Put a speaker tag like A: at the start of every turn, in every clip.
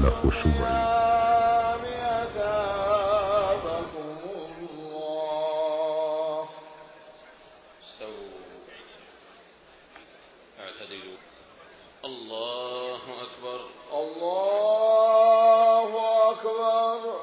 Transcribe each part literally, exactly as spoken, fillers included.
A: على خشوعي.
B: أثابكم الله.
C: استووا اعتدلوا. الله أكبر.
B: الله أكبر.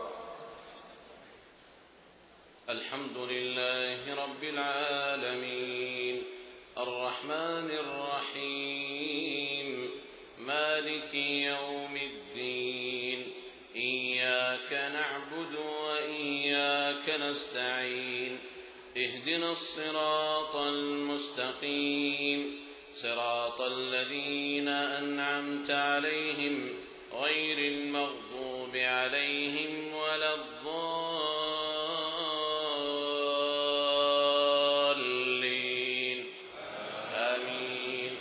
C: الحمد لله رب العالمين الرحمن الرحيم مالك يوم الدين إياك نعبد وإياك نستعين اهدنا الصراط المستقيم صراط الذين أنعمت عليهم غير المغضوب عليهم ولا الضالين آمين.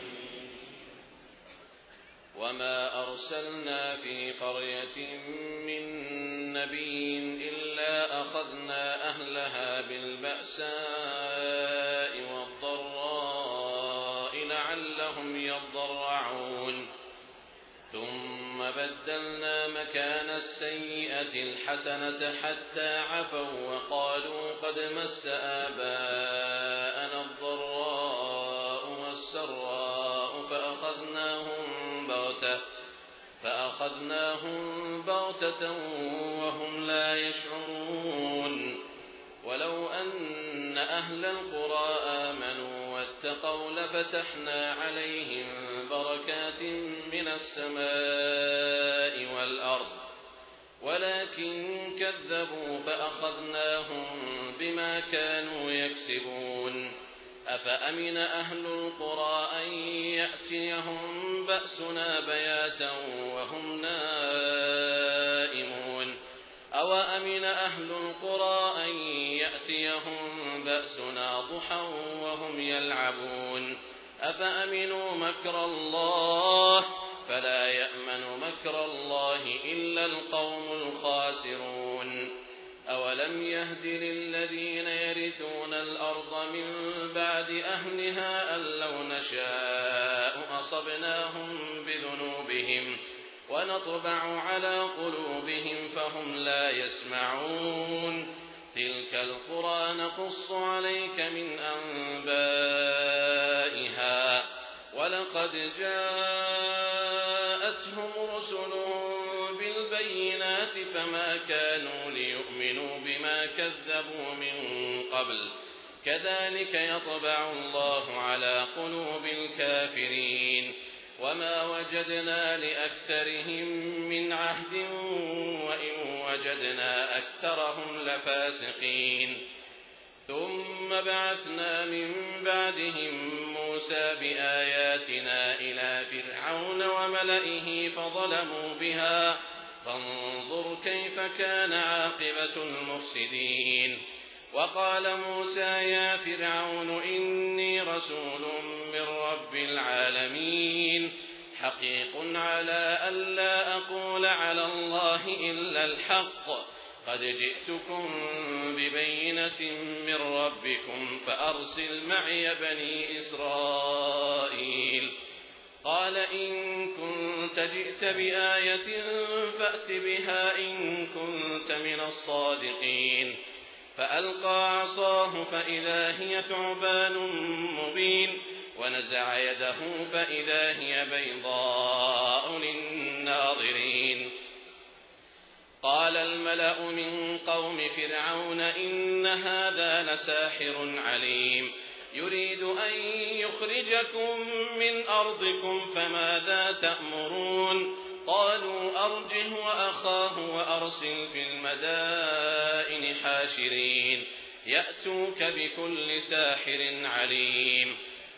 C: وما أرسلنا في قرية من نبي إلا أخذنا أهلها بالبأساء والضراء لعلهم يضرعون ثم بدلنا مكان السيئة الحسنة حتى عفوا وقالوا قد مس آباءنا الضراء والسراء فأخذناهم بغتة فأخذناهم بغتة وهم لا يشعرون. ولو أن أهل القرى آمنوا واتقوا لفتحنا عليهم بركات من السماء والأرض ولكن كذبوا فأخذناهم بما كانوا يكسبون. أفأمن أهل القرى أن يأتيهم بأسنا بياتا وهم نائمون أوأمن أهل القرى أن يأتيهم بأسنا ضحى وهم يلعبون أفأمنوا مكر الله فلا يأمن مكر الله إلا القوم الخاسرون. أولم يهد للذين يرثون الأرض من بعد أهلها أن لو نشاء أصبناهم بذنوبهم ونطبع على قلوبهم فهم لا يسمعون. تلك القرى نقص عليك من أنبائها ولقد جاءتهم رسلهم بالبينات فما كانوا ليؤمنوا بما كذبوا من قبل كذلك يطبع الله على قلوب الكافرين. وما وجدنا لأكثرهم من عهد وإن وجدنا أكثرهم لفاسقين. ثم بعثنا من بعدهم موسى بآياتنا إلى فرعون وملئه فظلموا بها فانظر كيف كان عاقبة المفسدين. وقال موسى يا فرعون إني رسول من رب العالمين حقيق على ألا أقول على الله إلا الحق قد جئتكم ببينة من ربكم فأرسل معي بني إسرائيل. قال إن كنت جئت بآية فأت بها إن كنت من الصادقين. فألقى عصاه فإذا هي ثعبان مبين ونزع يده فإذا هي بيضاء للناظرين. قال الملأ من قوم فرعون إن هذا لساحر عليم يريد أن يخرجكم من أرضكم فماذا تأمرون. قالوا أرجه وأخاه وأرسل في المدائن حاشرين يأتوك بكل ساحر عليم.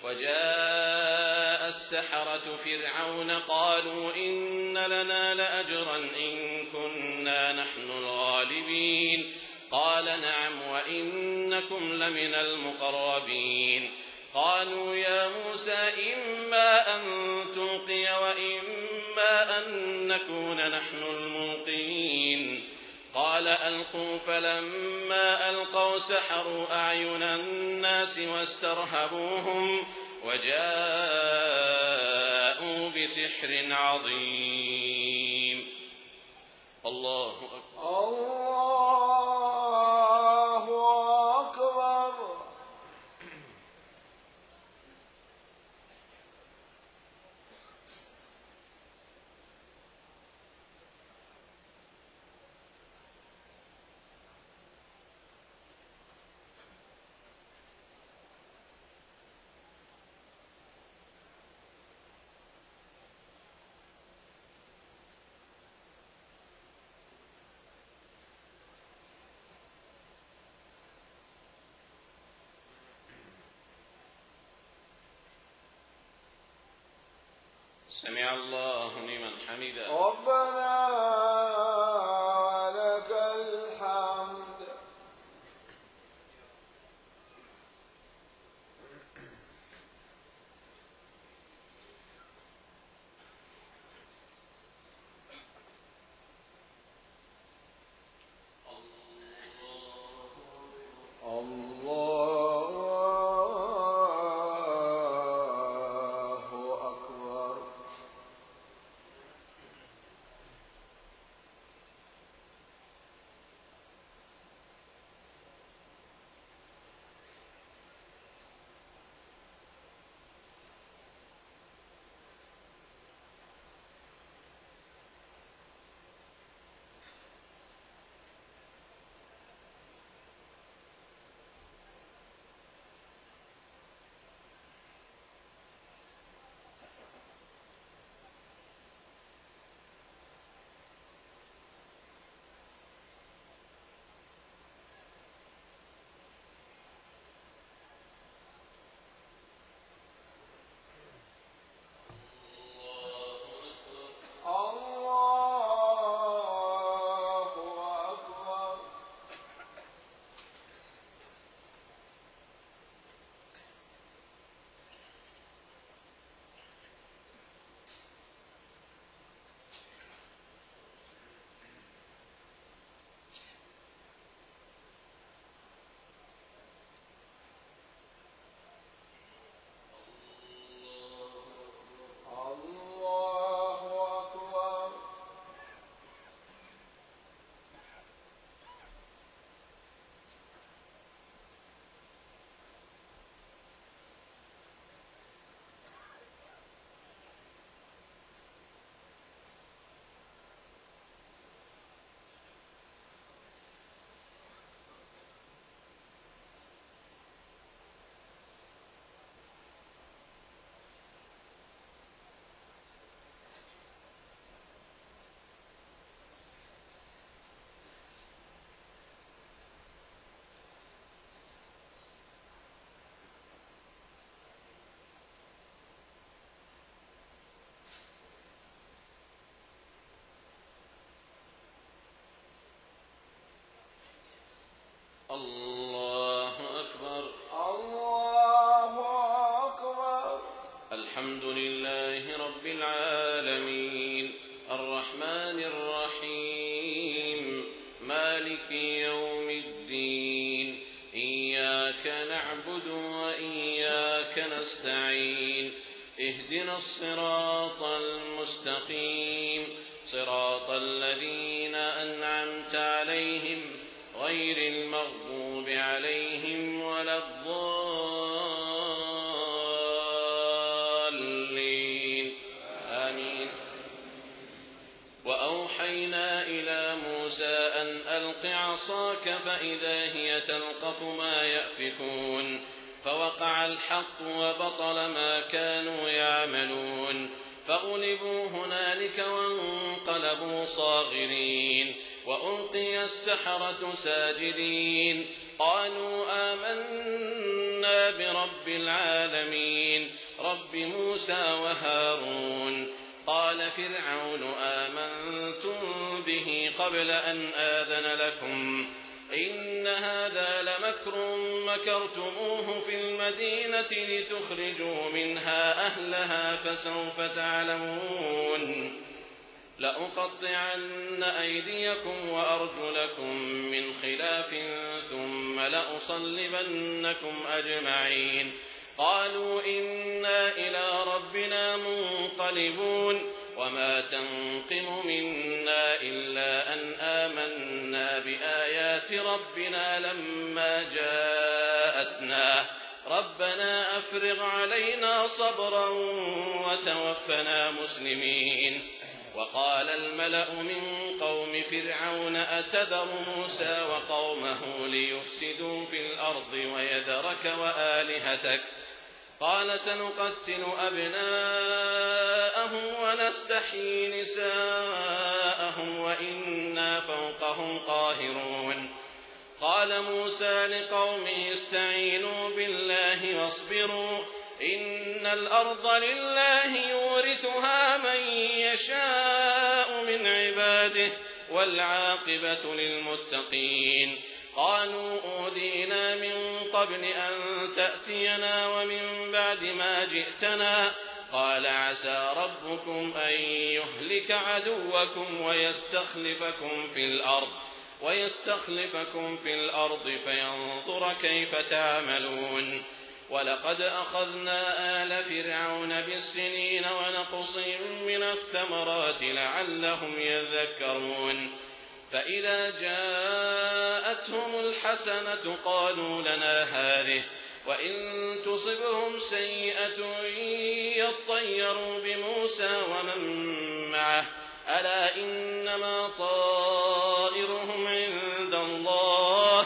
C: وجاء السحرة فرعون قالوا إن لنا لأجرا إن كنا نحن الغالبين. قال نعم وإنكم لمن المقربين. قالوا يا موسى إما أن تلقي وإما أن نكون نحن الملقين. قال ألقوا فلما ألقوا سحروا أعين الناس واسترهبوهم وجاءوا بسحر عظيم. الله أكبر.
B: الله أكبر.
C: سمع الله لمن حمده.
B: ربنا ولك الحمد. الله أكبر. الله أكبر. الله أكبر.
C: الله أكبر.
B: الله أكبر.
C: الحمد لله رب العالمين الرحمن الرحيم مالك يوم الدين إياك نعبد وإياك نستعين اهدنا الصراط المستقيم صراط الذين أنعمت عليهم غير المغضوب عليهم ولا الضالين آمين. وأوحينا إلى موسى أن ألق عصاك فإذا هي تلقف ما يأفكون فوقع الحق وبطل ما كانوا يعملون فغلبوا هنالك وانقلبوا صاغرين وألقي السحرة ساجدين قالوا آمنا برب العالمين رب موسى وهارون. قال فرعون آمنتم به قبل أن آذن لكم إن هذا لمكر مكرتموه في المدينة لتخرجوا منها أهلها فسوف تعلمون لأقطعن أيديكم وأرجلكم من خلاف ثم لأصلبنكم أجمعين. قالوا إنا إلى ربنا منقلبون وما تنقم منا إلا أن آيات ربنا لما جاءتنا ربنا أفرغ علينا صبرا وتوفنا مسلمين. وقال الملأ من قوم فرعون أتذر موسى وقومه ليفسدوا في الأرض ويذرك وآلهتك قال سنقتل أبناءهم ونستحيي نساءهم وإنا فوقهم قاهرون. قال موسى لقومه استعينوا بالله واصبروا إن الأرض لله يورثها من يشاء من عباده والعاقبة للمتقين. قالوا أوذينا من قبل أن تأتينا ومن بعد ما جئتنا قال عسى ربكم أن يهلك عدوكم ويستخلفكم في الأرض ويستخلفكم في الأرض فينظر كيف تعملون. ولقد أخذنا آل فرعون بالسنين ونقص من الثمرات لعلهم يذكرون. فإذا جاءتهم الحسنة قالوا لنا هذه وإن تصبهم سيئة يطيروا بموسى ومن معه ألا إنما طائرهم عند الله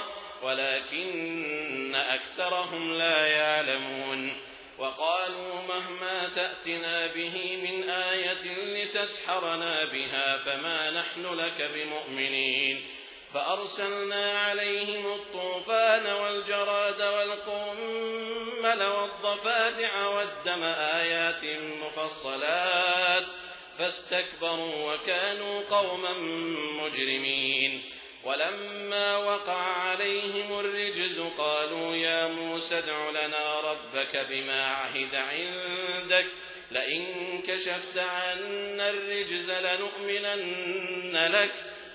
C: ولكن أكثرهم لا يعلمون. وقالوا مهما تأتنا به من آية لتسحرنا بها فما نحن لك بمؤمنين. فأرسلنا عليهم الطوفان والجراد والقمل والضفادع والدم آيات مفصلات فاستكبروا وكانوا قوما مجرمين. ولما وقع عليهم الرجز قالوا يا موسى ادع لنا ربك بما عهد عندك لئن كشفت عنا الرجز لنؤمنن لك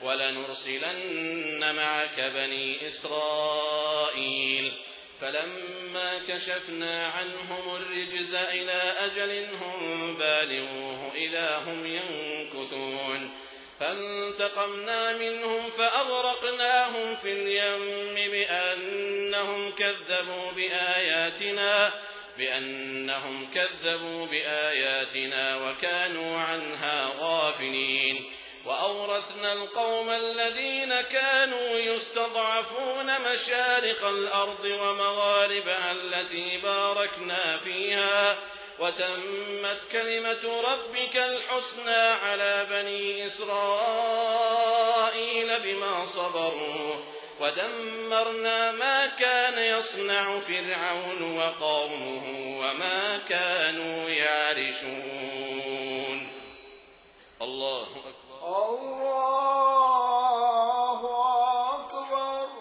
C: ولنرسلن معك بني إسرائيل. فلما كشفنا عنهم الرجز إلى أجل هم بالغوه إذا هم ينكثون. فانتقمنا منهم فأغرقناهم في اليم بأنهم كذبوا بآياتنا بأنهم كذبوا بآياتنا وكانوا عنها غافلين. وأورثنا القوم الذين كانوا يستضعفون مشارق الأرض ومغاربها التي باركنا فيها وتمت كلمة ربك الحسنى على بني إسرائيل بما صبروا ودمرنا ما كان يصنع فرعون وقومه وما كانوا يعرشون. الله أكبر.
B: الله أكبر.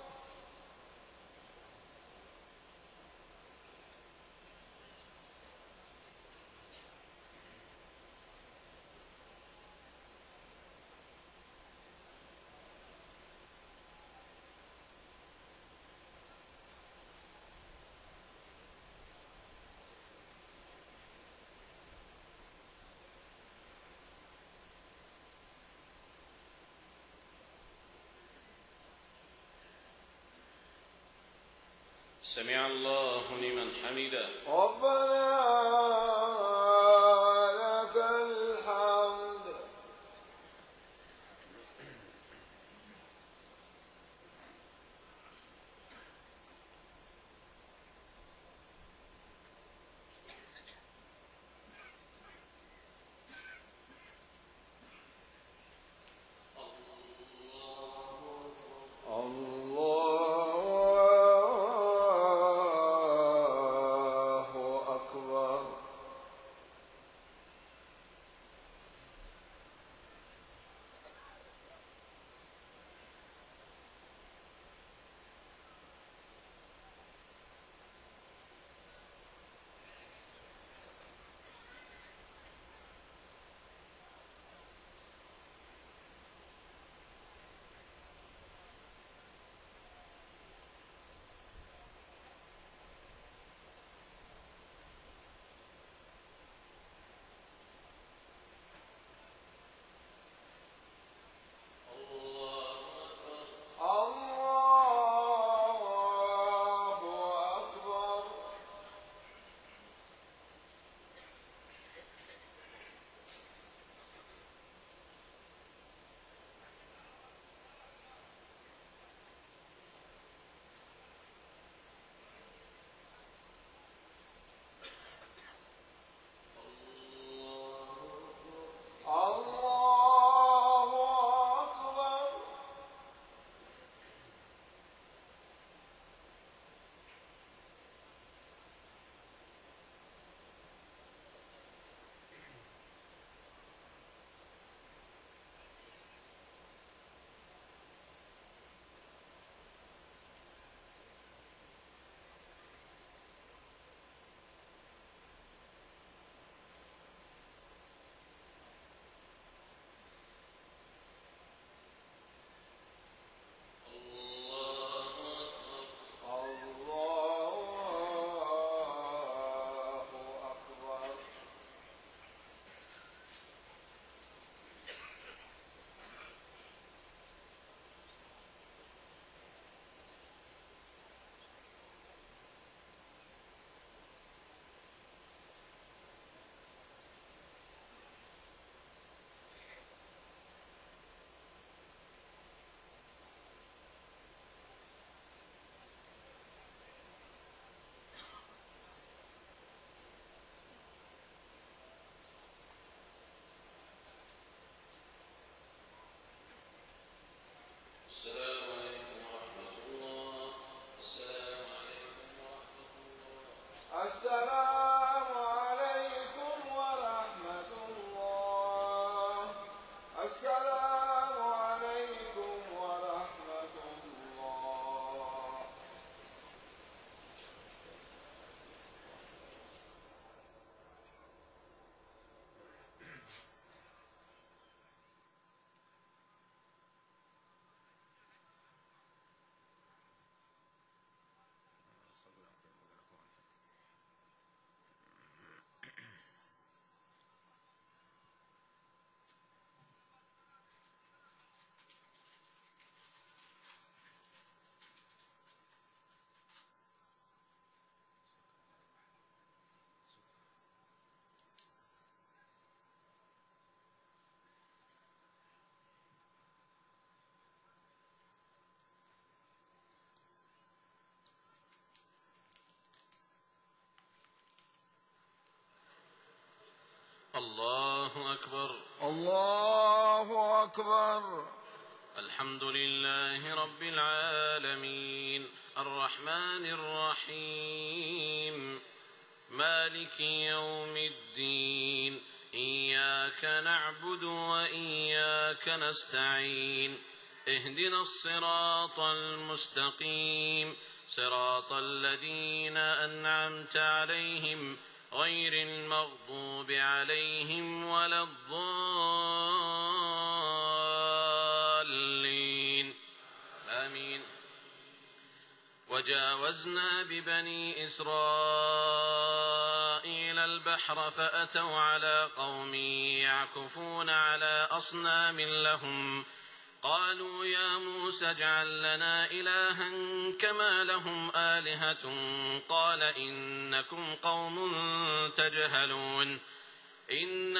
C: سمع الله لمن حمده.
B: ربنا لك الحمد. الله أكبر.
C: الله أكبر.
B: الله أكبر.
C: الحمد لله رب العالمين الرحمن الرحيم مالك يوم الدين إياك نعبد وإياك نستعين اهدنا الصراط المستقيم صراط الذين أنعمت عليهم غير المغضوب عليهم ولا الضالين آمين. وجاوزنا ببني إسرائيل البحر فأتوا على قوم يعكفون على أصنام لهم قالوا يا موسى اجعل لنا إلها كما لهم آلهة قال إنكم قوم تجهلون إن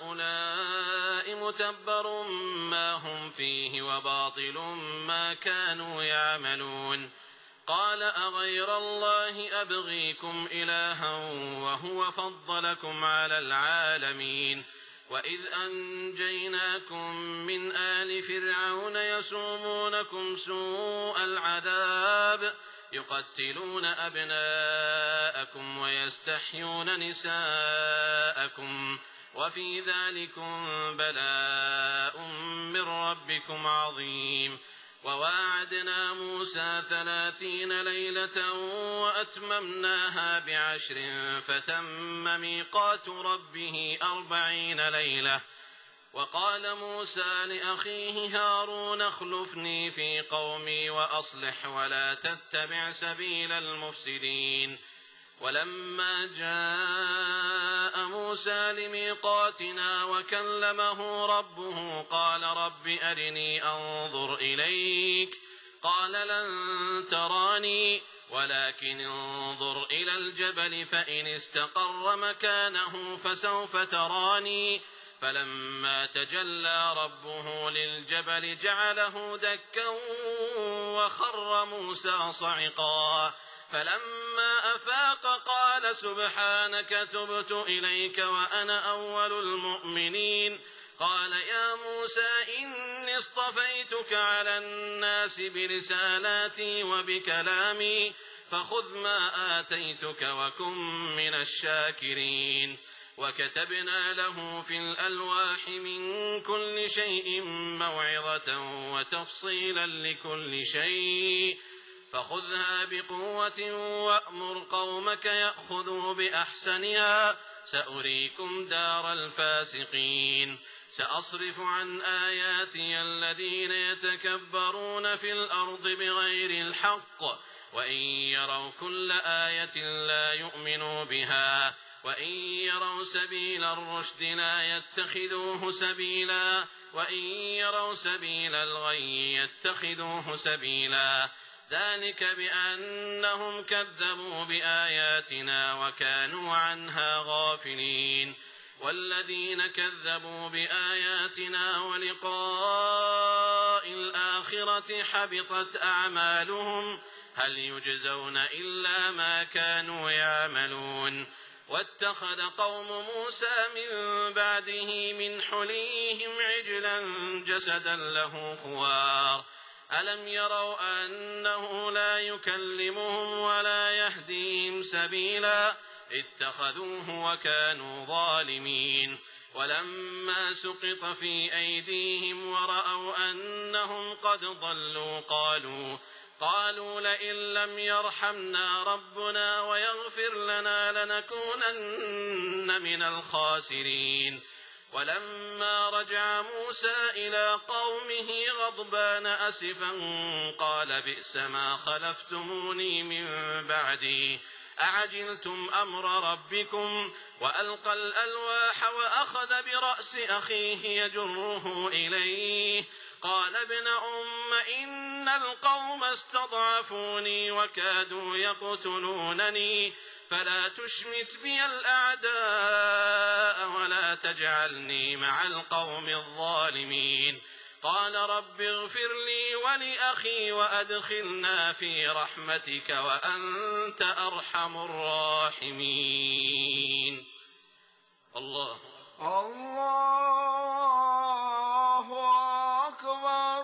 C: هؤلاء متبر ما هم فيه وباطل ما كانوا يعملون قال أغير الله أبغيكم إلها وهو فضلكم على العالمين وإذ أنجيناكم من آل فرعون يسومونكم سوء العذاب يقتلون أبناءكم ويستحيون نساءكم وفي ذلكم بلاء من ربكم عظيم. وواعدنا موسى ثلاثين ليلة وأتممناها بعشر فتم ميقات ربه أربعين ليلة. وقال موسى لأخيه هارون اخلفني في قومي وأصلح ولا تتبع سبيل المفسدين. ولما جاء موسى لميقاتنا وكلمه ربه قال رب أرني أنظر إليك قال لن تراني ولكن انظر إلى الجبل فإن استقر مكانه فسوف تراني فلما تجلى ربه للجبل جعله دكا وخر موسى صعقا فلما أفاق قال سبحانك تبت إليك وأنا أول المؤمنين. قال يا موسى إني اصطفيتك على الناس برسالاتي وبكلامي فخذ ما آتيتك وكن من الشاكرين. وكتبنا له في الألواح من كل شيء موعظة وتفصيلا لكل شيء فخذها بقوة وأمر قومك يأخذوا بأحسنها سأريكم دار الفاسقين. سأصرف عن آياتي الذين يتكبرون في الأرض بغير الحق وإن يروا كل آية لا يؤمنوا بها وإن يروا سبيل الرشد لا يتخذوه سبيلا وإن يروا سبيل الغي يتخذوه سبيلا ذلك بأنهم كذبوا بآياتنا وكانوا عنها غافلين. والذين كذبوا بآياتنا ولقاء الآخرة حبطت أعمالهم هل يجزون إلا ما كانوا يعملون. واتخذ قوم موسى من بعده من حليهم عجلا جسدا له خوار ألم يروا أنه لا يكلمهم ولا يهديهم سبيلا اتخذوه وكانوا ظالمين. ولما سقط في أيديهم ورأوا أنهم قد ضلوا قالوا قالوا لئن لم يرحمنا ربنا ويغفر لنا لنكونن من الخاسرين. ولما رجع موسى إلى قومه غضبان أسفا قال بئس ما خلفتموني من بعدي أعجلتم أمر ربكم وألقى الألواح وأخذ برأس أخيه يجره إليه قال ابن أم إن القوم استضعفوني وكادوا يقتلونني فلا تشمت بي الأعداء ولا تجعلني مع القوم الظالمين. قال رب اغفر لي ولأخي وأدخلنا في رحمتك وأنت أرحم الراحمين. الله
B: الله أكبر.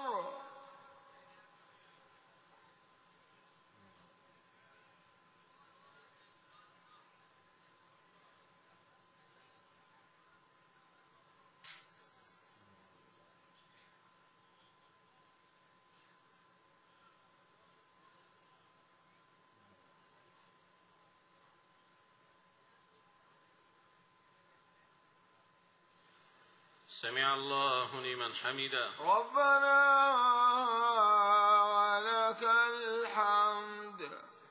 C: سمع الله لمن حمده.
B: ربنا ولك الحمد.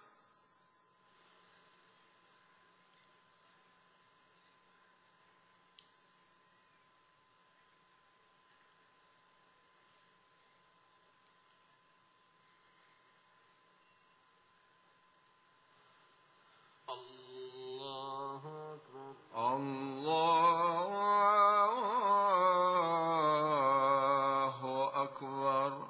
C: الله أكبر.
B: الله أكبر.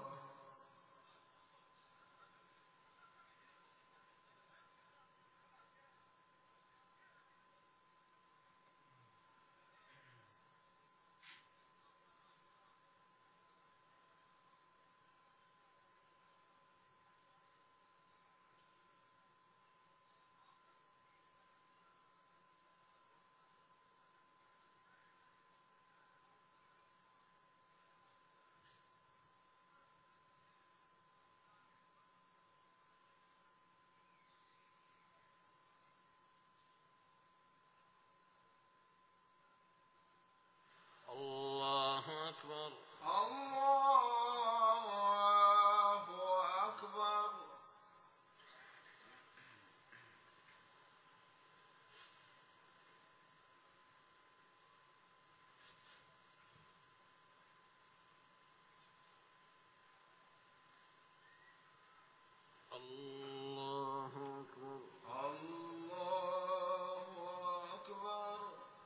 C: الله أكبر.
B: الله أكبر.
C: الله أكبر.
B: الله أكبر.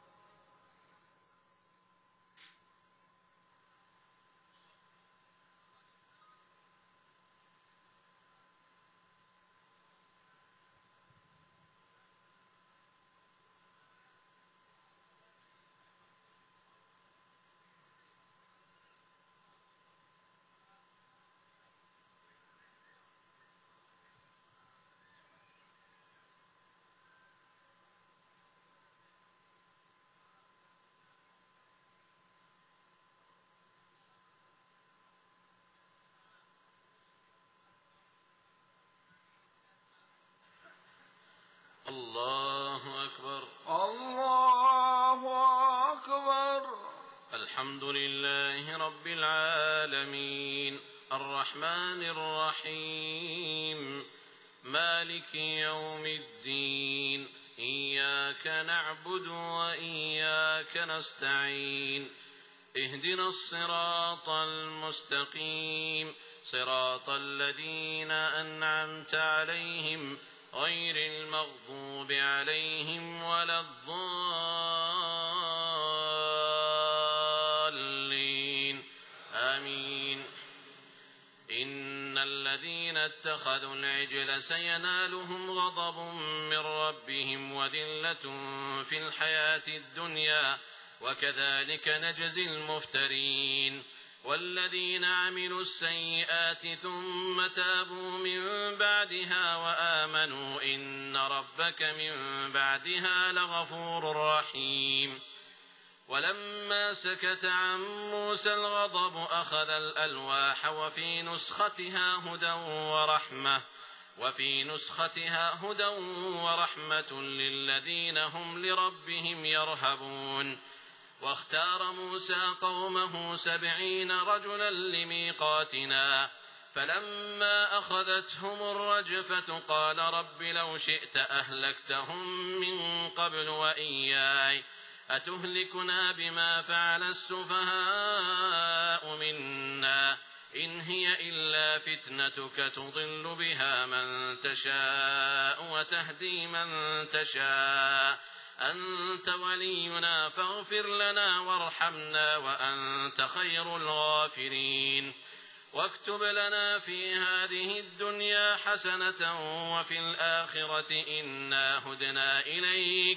C: الله أكبر.
B: الله أكبر.
C: الحمد لله رب العالمين الرحمن الرحيم مالك يوم الدين إياك نعبد وإياك نستعين اهدنا الصراط المستقيم صراط الذين أنعمت عليهم غير المغضوب عليهم ولا الضالين آمين. إن الذين اتخذوا العجل سينالهم غضب من ربهم وذلة في الحياة الدنيا وكذلك نجزي المفترين. والذين عملوا السيئات ثم تابوا من بعدها وآمنوا إن ربك من بعدها لغفور رحيم. ولما سكت عن موسى الغضب أخذ الألواح وفي نسختها هدى ورحمة وفي نسختها هدى ورحمة للذين هم لربهم يرهبون. واختار موسى قومه سبعين رجلا لميقاتنا فلما أخذتهم الرجفة قال رب لو شئت أهلكتهم من قبل وإياي أتهلكنا بما فعل السفهاء منا إن هي إلا فتنتك تضل بها من تشاء وتهدي من تشاء أنت ولينا فاغفر لنا وارحمنا وأنت خير الغافرين. واكتب لنا في هذه الدنيا حسنة وفي الآخرة إنا هدنا إليك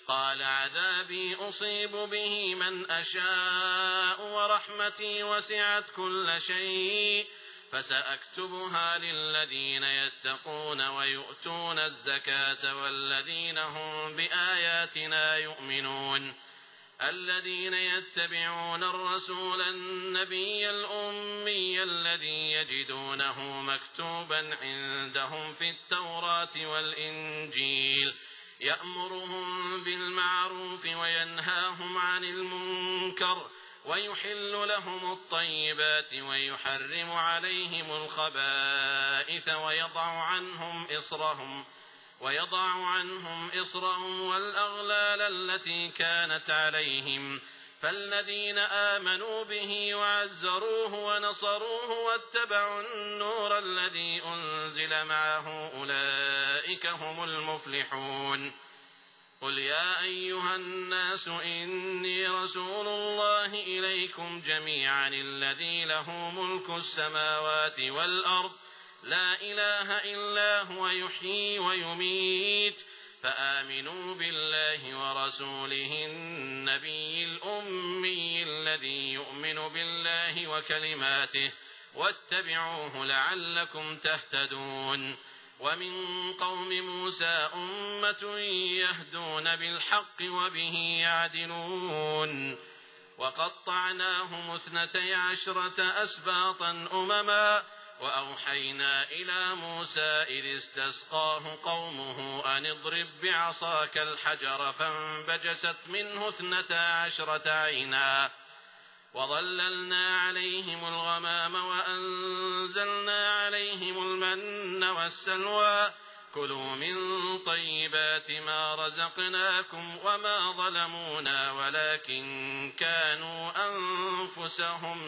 C: قال عذابي أصيب به من أشاء ورحمتي وسعت كل شيء فسأكتبها للذين يتقون ويؤتون الزكاة والذين هم بآياتنا يؤمنون الذين يتبعون الرسول النبي الأمي الذي يجدونه مكتوبا عندهم في التوراة والإنجيل يأمرهم بالمعروف وينهاهم عن المنكر ويحل لهم الطيبات ويحرم عليهم الخبائث ويضع عنهم إصرهم ويضع عنهم إصرهم والأغلال التي كانت عليهم فالذين آمنوا به وعزروه ونصروه واتبعوا النور الذي أنزل معه أولئك هم المفلحون قل يا أيها الناس إني رسول الله إليكم جميعا الذي له ملك السماوات والأرض لا إله إلا هو يحيي ويميت فآمنوا بالله ورسوله النبي الأمي الذي يؤمن بالله وكلماته واتبعوه لعلكم تهتدون ومن قوم موسى أمة يهدون بالحق وبه يعدلون وقطعناهم اثنتي عشرة أسباطا أمما وأوحينا إلى موسى إذ استسقاه قومه أن اضرب بعصاك الحجر فانبجست منه اثنتا عشرة عينا وظللنا عليهم الغمام وأنزلنا عليهم المن والسلوى كلوا من طيبات ما رزقناكم وما ظلمونا ولكن كانوا أنفسهم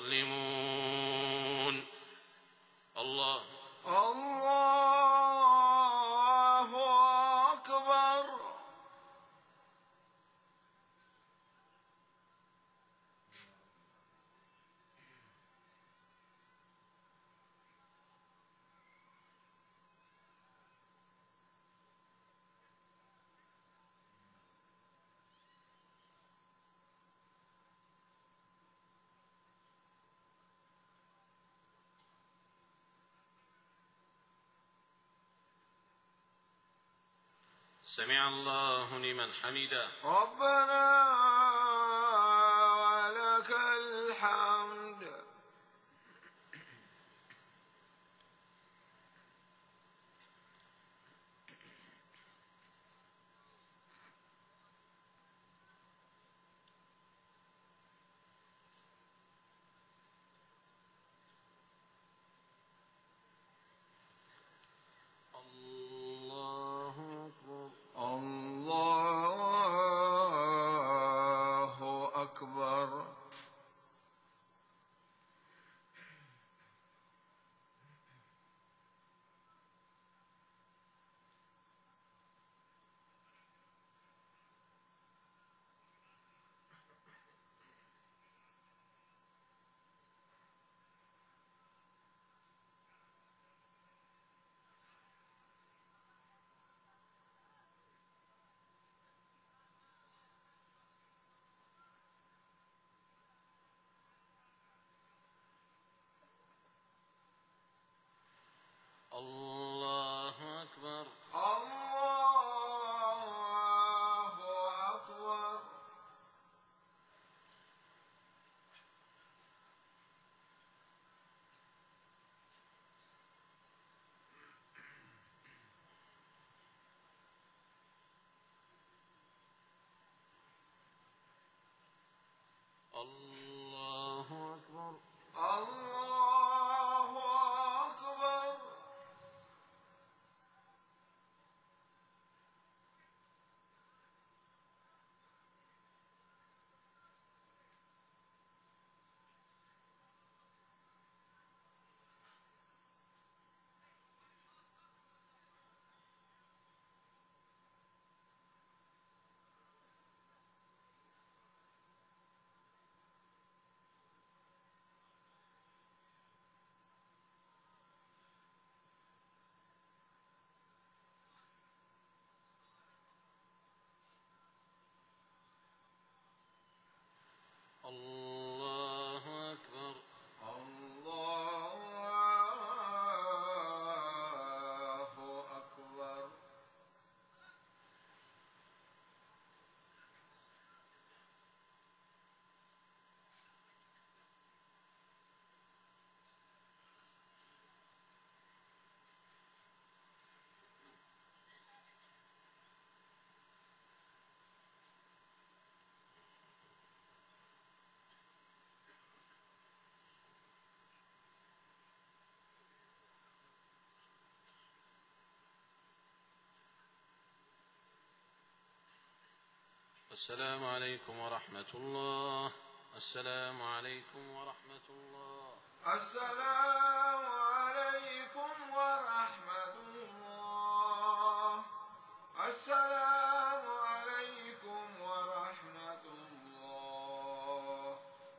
C: يظلمون. الله
B: الله أكبر.
C: سمع الله لمن حمده.
B: ربنا ولك الحمد. الله أكبر.
C: الله أكبر.
B: الله أكبر.
C: الله أكبر.
B: الله أكبر.
C: السلام عليكم ورحمة الله. السلام عليكم ورحمة الله.
B: السلام عليكم ورحمة الله. السلام عليكم ورحمة الله.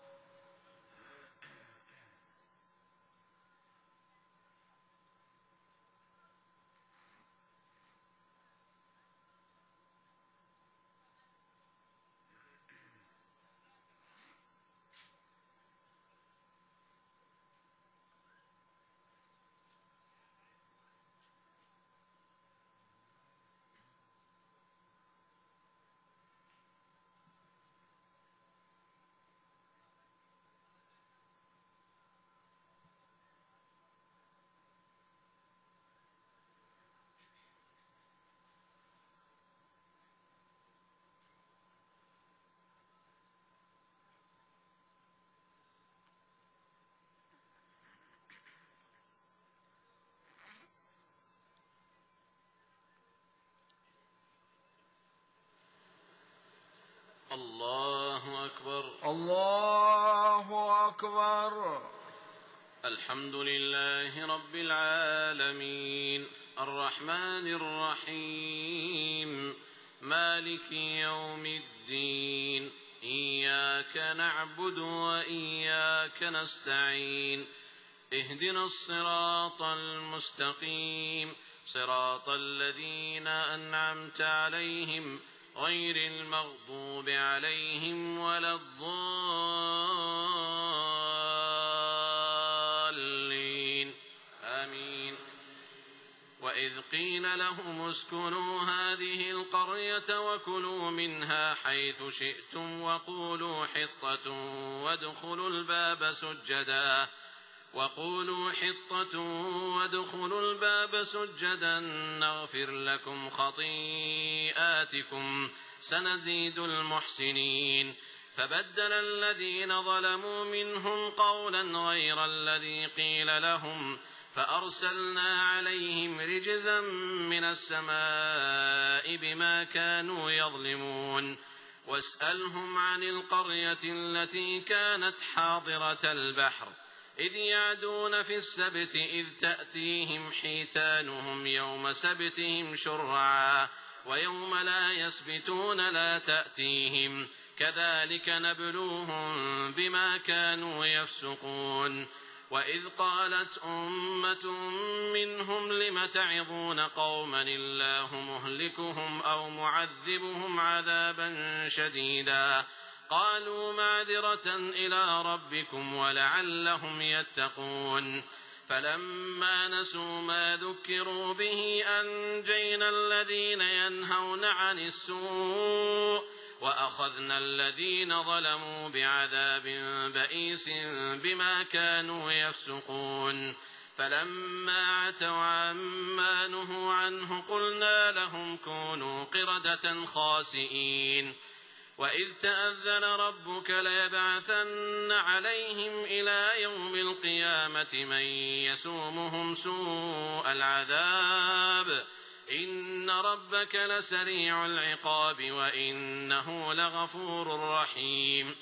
C: الله أكبر.
B: الله أكبر.
C: الحمد لله رب العالمين الرحمن الرحيم مالك يوم الدين إياك نعبد وإياك نستعين اهدنا الصراط المستقيم صراط الذين أنعمت عليهم غير المغضوب عليهم ولا الضالين آمين. وإذ قيل لهم اسكنوا هذه القرية وكلوا منها حيث شئتم وقولوا حطة وادخلوا الباب سجدا وقولوا حطة وادخلوا الباب سجدا نغفر لكم خطيئاتكم سنزيد المحسنين. فبدل الذين ظلموا منهم قولا غير الذي قيل لهم فأرسلنا عليهم رجزا من السماء بما كانوا يظلمون. واسألهم عن القرية التي كانت حاضرة البحر إذ يعدون في السبت إذ تأتيهم حيتانهم يوم سبتهم شرعا ويوم لا يسبتون لا تأتيهم كذلك نبلوهم بما كانوا يفسقون. وإذ قالت أمة منهم لم تعظون قوما الله مهلكهم أو معذبهم عذابا شديدا قالوا معذرة إلى ربكم ولعلهم يتقون. فلما نسوا ما ذكروا به أنجينا الذين ينهون عن السوء وأخذنا الذين ظلموا بعذاب بئيس بما كانوا يفسقون. فلما عتوا عما نهوا عنه قلنا لهم كونوا قردة خاسئين. وإذ تأذن ربك ليبعثن عليهم إلى يوم القيامة من يسومهم سوء العذاب إن ربك لسريع العقاب وإنه لغفور رحيم.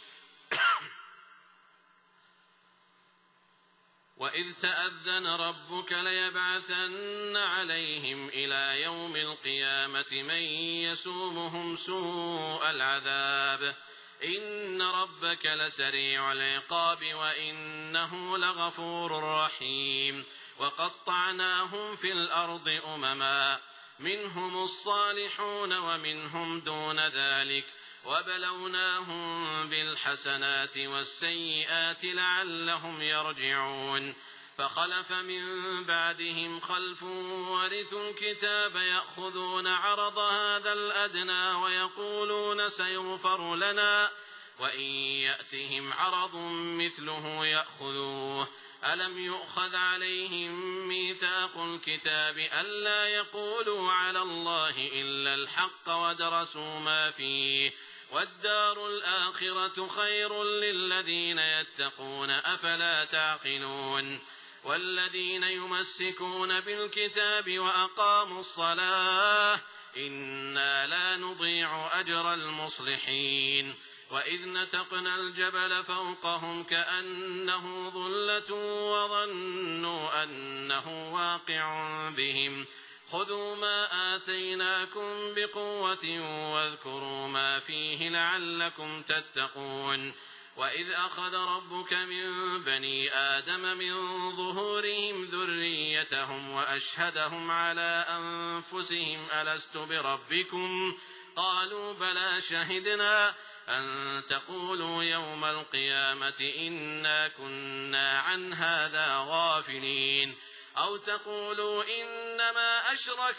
C: وإذ تأذن ربك ليبعثن عليهم إلى يوم القيامة من يسومهم سوء العذاب إن ربك لسريع العقاب وإنه لغفور رحيم. وقطعناهم في الأرض أمما منهم الصالحون ومنهم دون ذلك وبلوناهم بالحسنات والسيئات لعلهم يرجعون. فخلف من بعدهم خلف ورثوا الكتاب يأخذون عرض هذا الأدنى ويقولون سيغفر لنا وإن يأتهم عرض مثله يأخذوه. ألم يؤخذ عليهم ميثاق الكتاب ألا يقولوا على الله إلا الحق ودرسوا ما فيه والدار الآخرة خير للذين يتقون أفلا تعقلون. والذين يمسكون بالكتاب وأقاموا الصلاة إنا لا نضيع أجر المصلحين وإذ نتقنا الجبل فوقهم كأنه ظلة وظنوا أنه واقع بهم خذوا ما آتيناكم بقوة واذكروا ما فيه لعلكم تتقون وإذ أخذ ربك من بني آدم من ظهورهم ذريتهم وأشهدهم على أنفسهم ألست بربكم قالوا بلى شهدنا أن تقولوا يوم القيامة إنا كنا عن هذا غافلين أو تقولوا إنما أشرك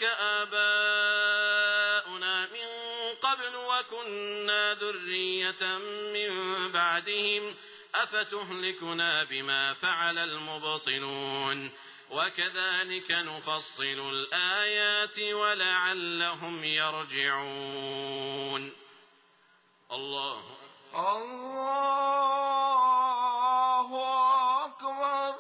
C: آباؤنا من قبل وكنا ذرية من بعدهم أفتهلكنا بما فعل المبطلون وكذلك نفصل الآيات ولعلهم يرجعون. الله
B: الله أكبر.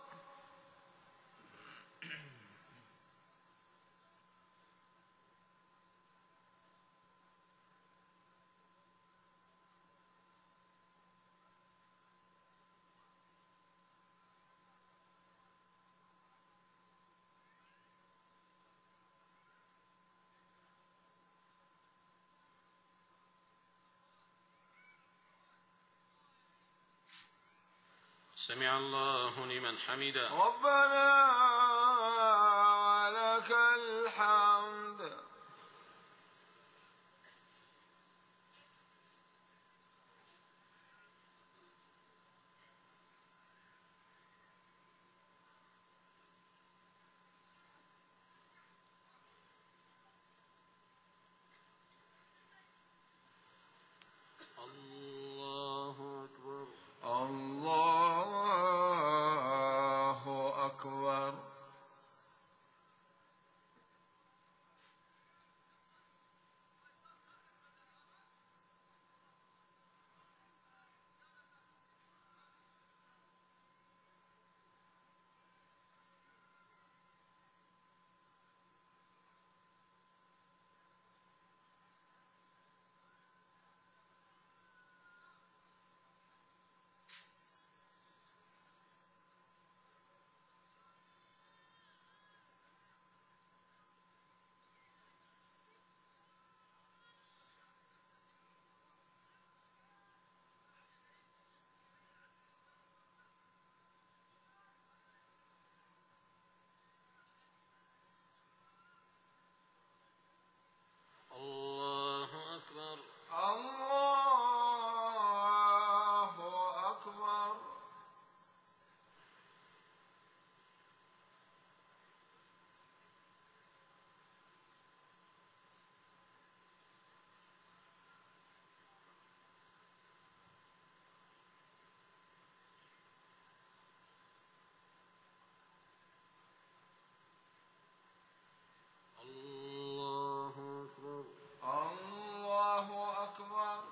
C: سمع الله لمن حمده.
B: ربنا ولك الحمد.
C: الله أكبر.
B: الله أكبر.
C: الله أكبر.
B: الله أكبر.
C: الله أكبر.
B: الله أكبر.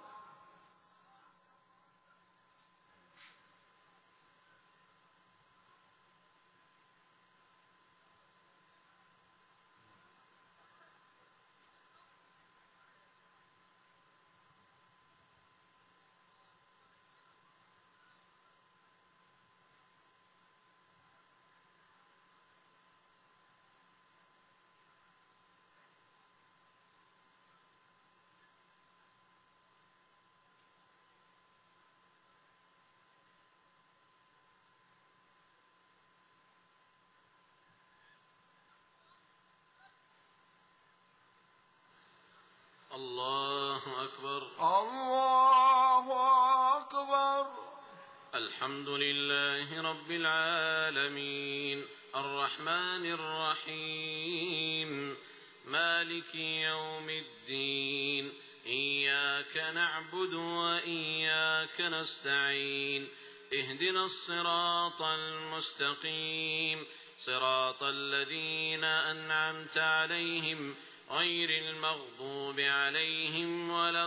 C: الله أكبر.
B: الله أكبر.
C: الحمد لله رب العالمين الرحمن الرحيم مالك يوم الدين إياك نعبد وإياك نستعين اهدنا الصراط المستقيم صراط الذين أنعمت عليهم غير المغضوب عليهم ولا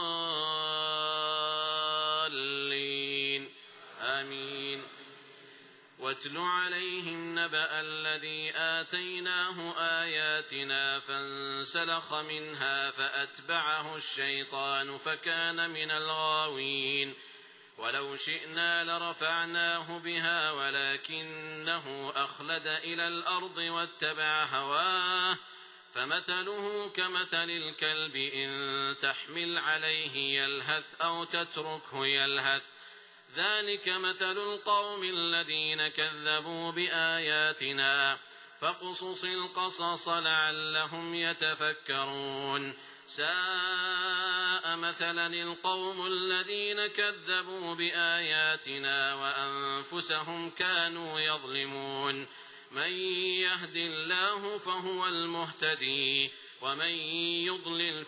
C: الضالين آمين. واتل عليهم نبأ الذي آتيناه آياتنا فانسلخ منها فأتبعه الشيطان فكان من الغاوين ولو شئنا لرفعناه بها ولكنه أخلد إلى الأرض واتبع هواه فمثله كمثل الكلب إن تحمل عليه يلهث أو تتركه يلهث ذلك مثل القوم الذين كذبوا بآياتنا فاقصص القصص لعلهم يتفكرون ساء مثلا القوم الذين كذبوا بآياتنا وأنفسهم كانوا يظلمون من يهد الله فهو المهتدي ومن يضلل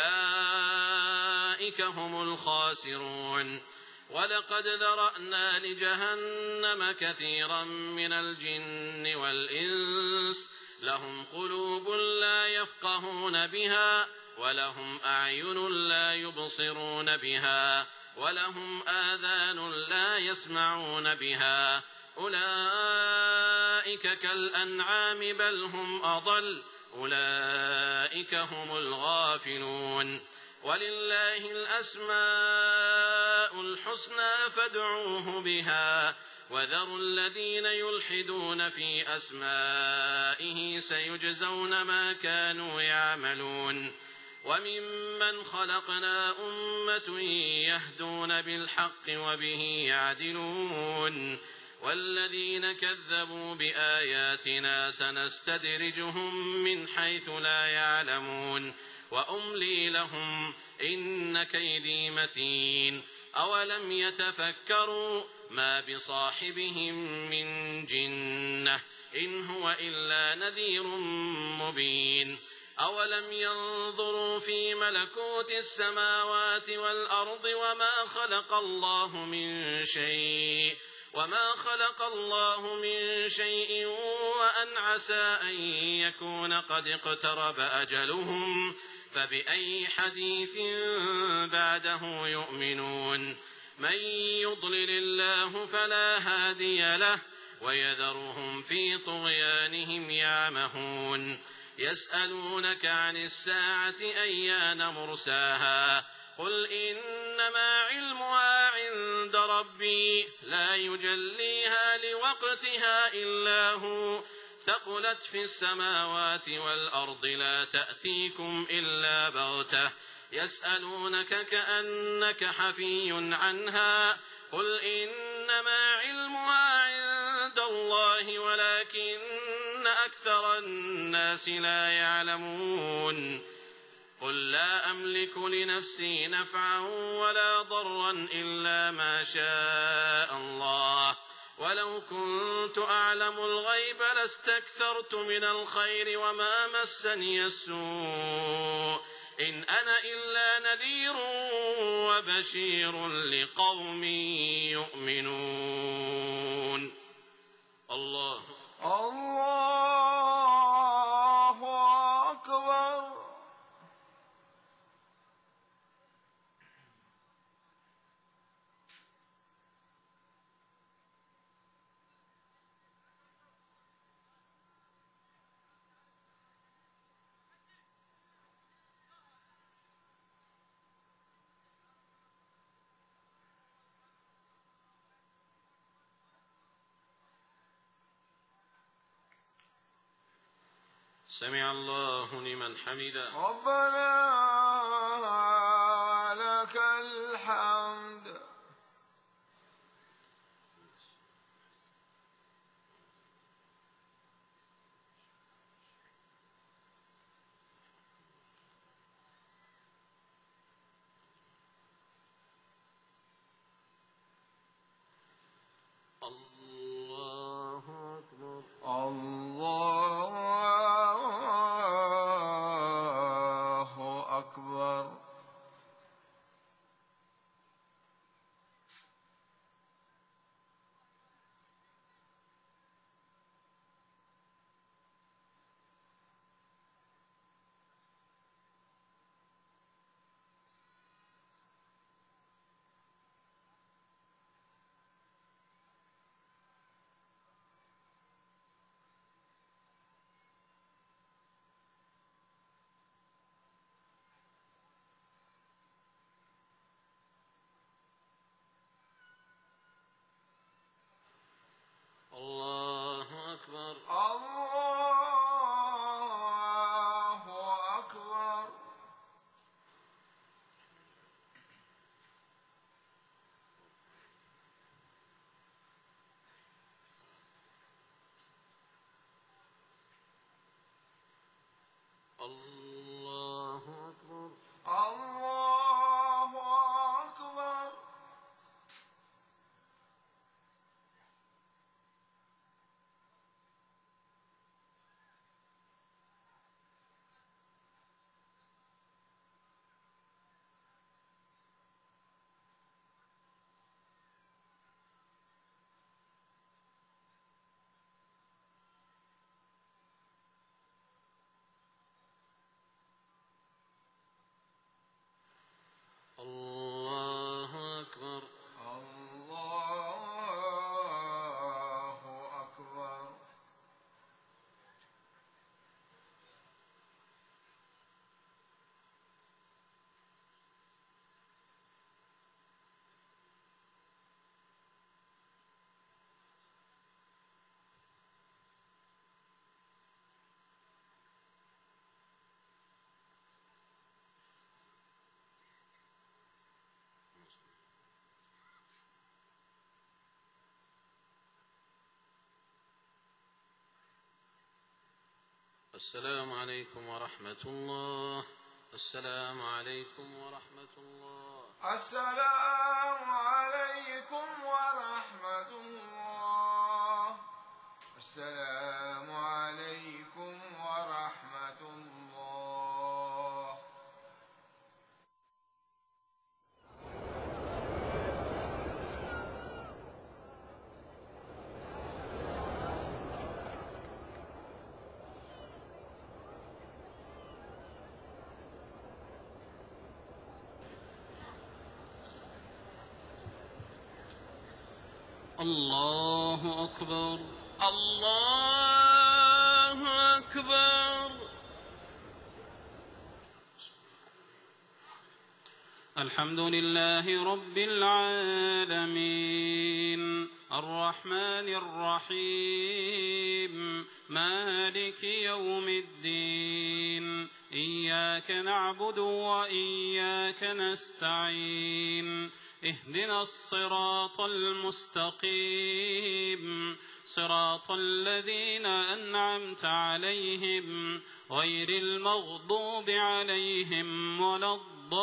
C: فأولئك هم الخاسرون ولقد ذرأنا لجهنم كثيرا من الجن والإنس لهم قلوب لا يفقهون بها ولهم أعين لا يبصرون بها ولهم آذان لا يسمعون بها أولئك كالأنعام بل هم أضل أولئك هم الغافلون ولله الأسماء الحسنى فادعوه بها وذروا الذين يلحدون في أسمائه سيجزون ما كانوا يعملون وممن خلقنا أمة يهدون بالحق وبه يعدلون والذين كذبوا بآياتنا سنستدرجهم من حيث لا يعلمون وأملي لهم إن كيدي متين أولم يتفكروا ما بصاحبهم من جنة إن هو إلا نذير مبين أولم ينظروا في ملكوت السماوات والأرض وما خلق الله من شيء وما خلق الله من شيء وأن عسى أن يكون قد اقترب أجلهم فبأي حديث بعده يؤمنون من يضلل الله فلا هادي له ويذرهم في طغيانهم يعمهون يسألونك عن الساعة أيان مرساها قل إنما علمها عند ربي لا يجليها لوقتها إلا هو ثقلت في السماوات والأرض لا تأتيكم إلا بغتة يسألونك كأنك حفي عنها قل إنما علمها عند الله ولكن أكثر الناس لا يعلمون قل لا أملك لنفسي نفعا ولا ضرا إلا ما شاء الله ولو كنت أعلم الغيب لاستكثرت من الخير وما مسني السوء إن أنا إلا نذير وبشير لقوم يؤمنون الله
B: الله أكبر.
C: سمع الله لمن حمده
B: ربنا لك الحمد.
C: الله أكبر
B: الله أكبر.
C: الله أكبر.
B: الله أكبر.
C: الله أكبر.
B: الله أكبر.
C: السلام عليكم ورحمة الله. السلام عليكم ورحمة الله.
B: السلام عليكم ورحمة الله. السلام عليكم ورحمة الله.
C: الله أكبر. الله أكبر. الحمد لله رب العالمين الرحمن الرحيم مالك يوم الدين إياك نعبد وإياك نستعين اهدنا الصراط المستقيم صراط الذين أنعمت عليهم غير المغضوب عليهم ولا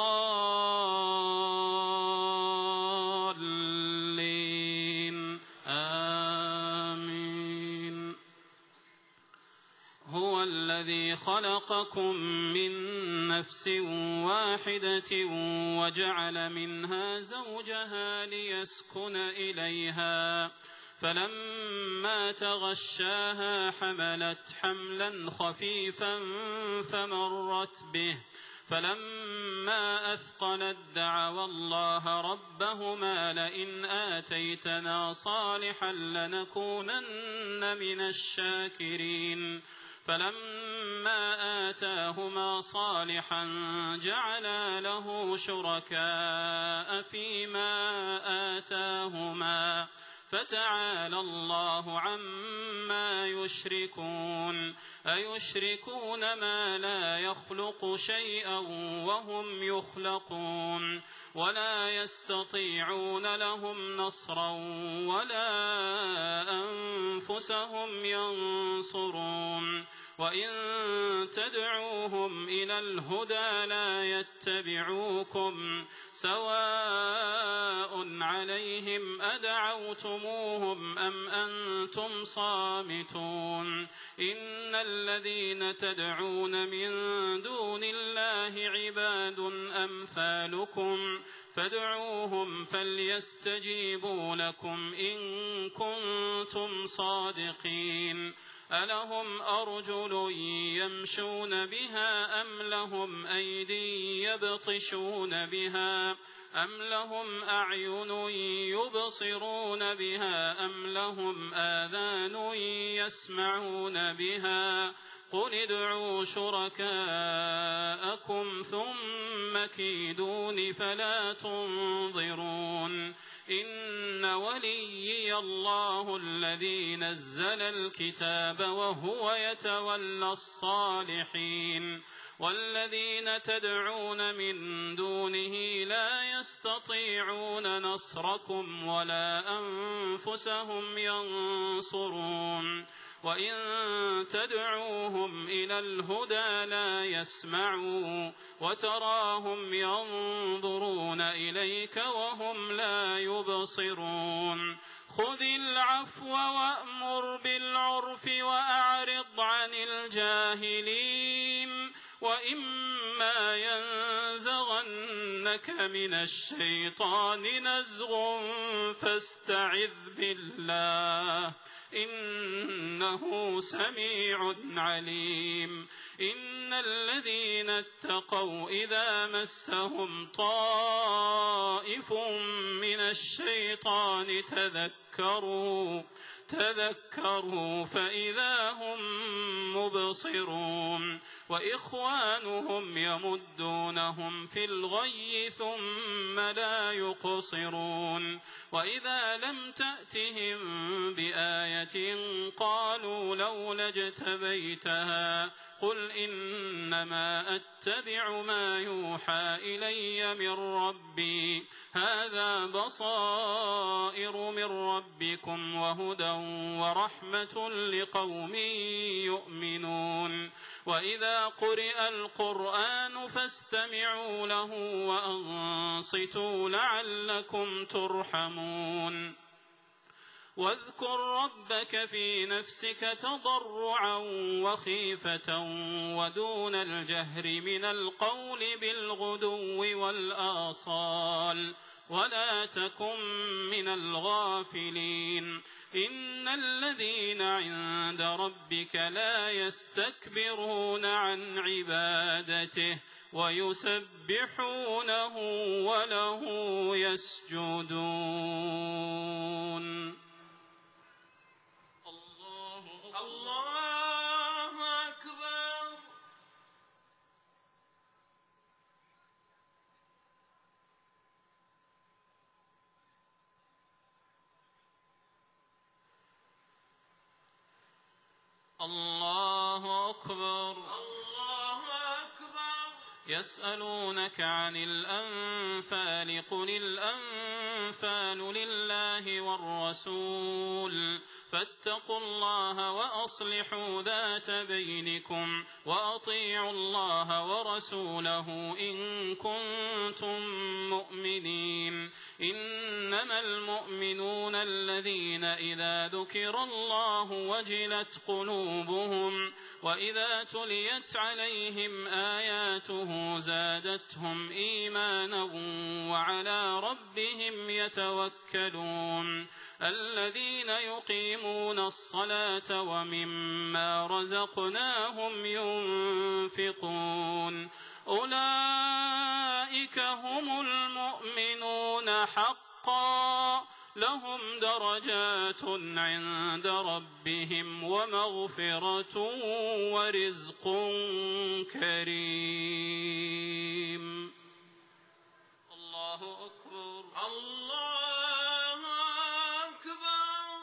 C: الضالين آمين. هو الذي خلقكم من نفس واحدة وجعل منها زوجها ليسكن إليها فلما تغشاها حملت حملا خفيفا فمرت به فلما أثقلت دعوا الله ربهما لئن آتيتنا صالحا لنكونن من الشاكرين فلما آتاهما صالحا جعلا له شركاء فيما آتاهما فتعالى الله عما يشركون أيشركون ما لا يخلق شيئا وهم يخلقون ولا يستطيعون لهم نصرا ولا أنفسهم ينصرون وإن تدعوهم إلى الهدى لا يتبعوكم سواء عليهم أدعوتموهم أم أنتم صامتون إن الذين تدعون من دون الله عباد أمثالكم فادعوهم فليستجيبوا لكم إن كنتم صادقين ألهم أرجل يمشون بها أم لهم أيدي يبطشون بها أم لهم أعين يبصرون بها أم لهم آذان يسمعون بها قل ادعوا شركاءكم ثم كيدون فلا تنظرون إن وليي الله الذي نزل الكتاب وهو يتولى الصالحين والذين تدعون من دونه لا يستطيعون نصركم ولا أنفسهم ينصرون وإن تدعوهم إلى الهدى لا يسمعوا وتراهم ينظرون إليك وهم لا يبصرون خذ العفو وأمر بالعرف وأعرض عن الجاهلين وإما ينزغنك من الشيطان نزغ فاستعذ بالله إنه سميع عليم إن الذين اتقوا إذا مسهم طائف من الشيطان تذكروا تذكروا فإذا هم مبصرون وإخوانهم يمدونهم في الغي ثم لا يقصرون وإذا لم تأتهم بآية قالوا لولا اجتبيتها قل إنما أتبع ما يوحى إلي من ربي هذا بصائر من ربكم وهدى ورحمة لقوم يؤمنون وإذا قرئ القرآن فاستمعوا له وأنصتوا لعلكم ترحمون واذكر ربك في نفسك تضرعا وخيفة ودون الجهر من القول بالغدو والآصال ولا تكن من الغافلين إن الذين عند ربك لا يستكبرون عن عبادته ويسبحونه وله يسجدون الله أكبر الله أكبر الله أكبر يسألونك عن الأنفال قل الأنفال لله والرسول فاتقوا الله وأصلحوا ذات بينكم وأطيعوا الله ورسوله إن كنتم مؤمنين إنما المؤمنون الذين إذا ذكر الله وجلت قلوبهم وإذا تليت عليهم آياته زادتهم إيمانا وعلى ربهم يتوكلون الذين يقيمون الصلاة ومما رزقناهم ينفقون أولئك هم المؤمنون حقا لهم درجات عند ربهم ومغفرة ورزق كريم الله أكبر الله أكبر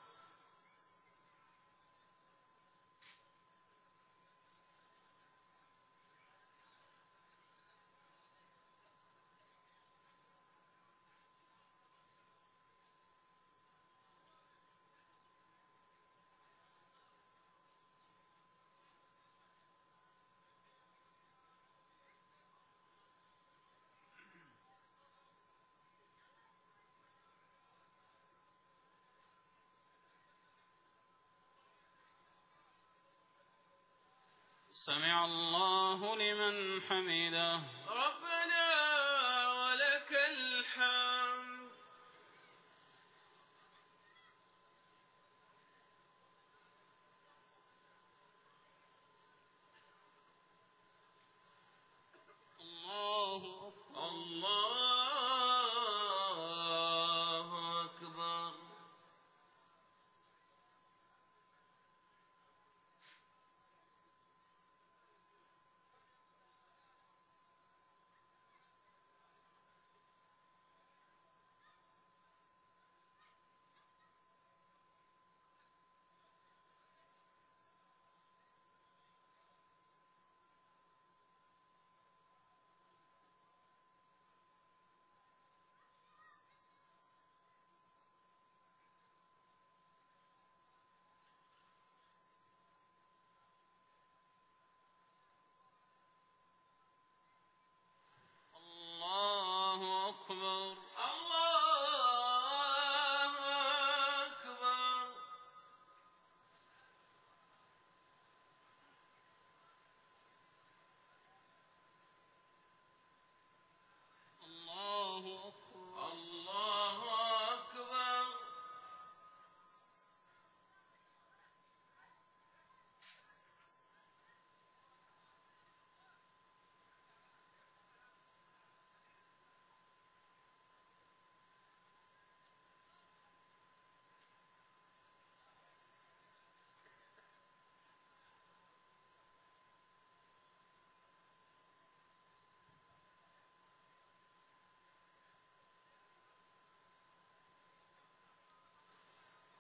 C: سمع الله لمن حمده ربنا ولك الحمد الله أكبر الله أكبر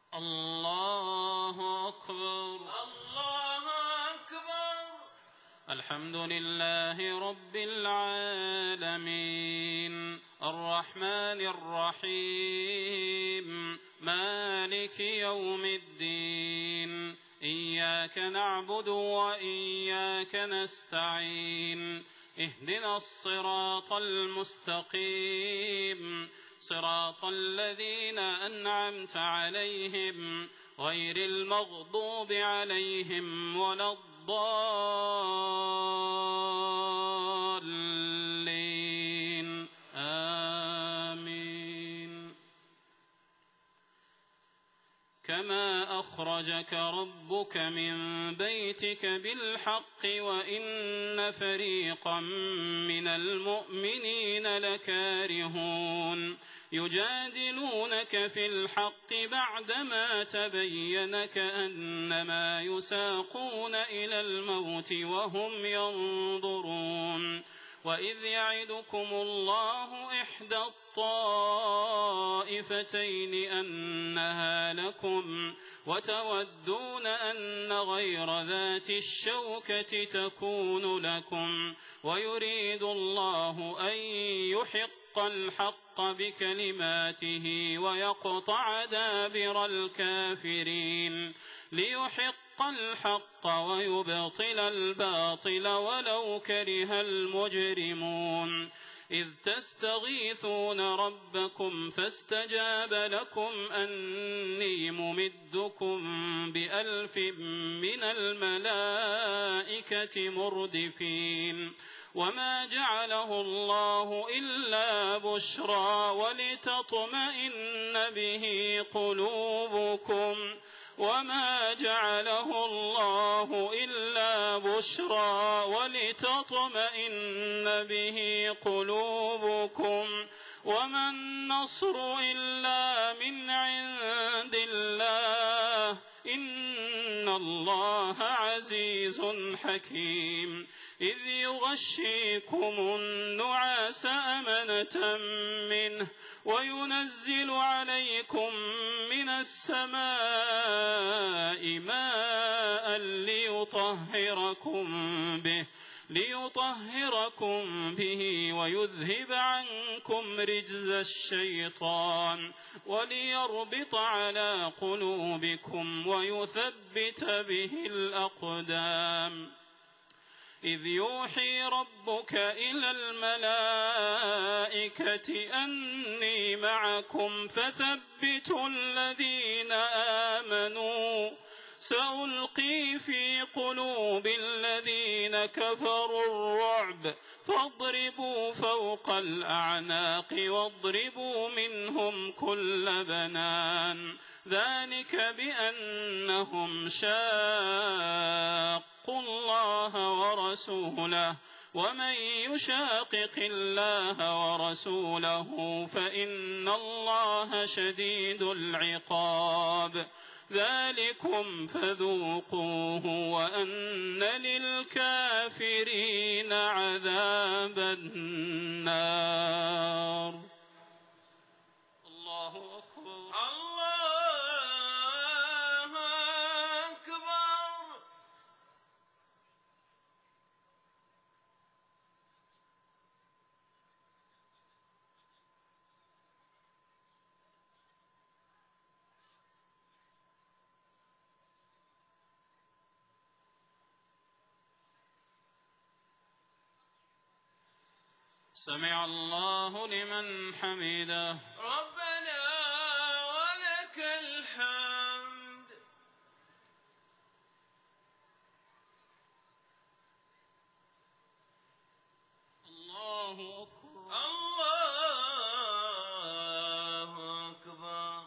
C: الله أكبر الله أكبر. الحمد لله رب العالمين الرحمن الرحيم مالك يوم الدين إياك نعبد وإياك نستعين اهدنا الصراط المستقيم صراط الذين أنعمت عليهم غير المغضوب عليهم ولا الضالين آمين. كما أخرجك ربك من بيتك بالحق وإن فريقا من المؤمنين لكارهون يجادلونك في الحق بعدما تبين كأنما يساقون إلى الموت وهم ينظرون. وإذ يعدكم الله إحدى الطائفتين أنها لكم وتودون أن غير ذات الشوكة تكون لكم ويريد الله أن يحق الحق بكلماته ويقطع دابر الكافرين ليحق الحق ويبطل الباطل ولو كره المجرمون. إذ تستغيثون ربكم فاستجاب لكم أني ممدكم بألف من الملائكة مردفين. وما جعله الله إلا بشرى ولتطمئن به قلوبكم وما جعله الله إلا بشرى ولتطمئن به قلوبكم وما النصر إلا من عند الله إن الله عزيز حكيم. إذ يغشيكم النعاس أمنة منه وينزل عليكم من السماء ماء ليطهركم به ليطهركم به ويذهب عنكم رجز الشيطان وليربط على قلوبكم ويثبت به الأقدام. إذ يوحي ربك إلى الملائكة أني معكم فثبتوا الذين آمنوا سألقي في قلوب الذين كفروا الرعب فاضربوا فوق الأعناق واضربوا منهم كل بنان ذلك بأنهم شاقوا الله ورسوله ومن يشاقق الله ورسوله فإن الله شديد العقاب. ذلكم فذوقوه وأن للكافرين عذاب النار. الله أكبر الله أكبر. سمع الله لمن حمده ربنا ولك الحمد. الله أكبر الله أكبر.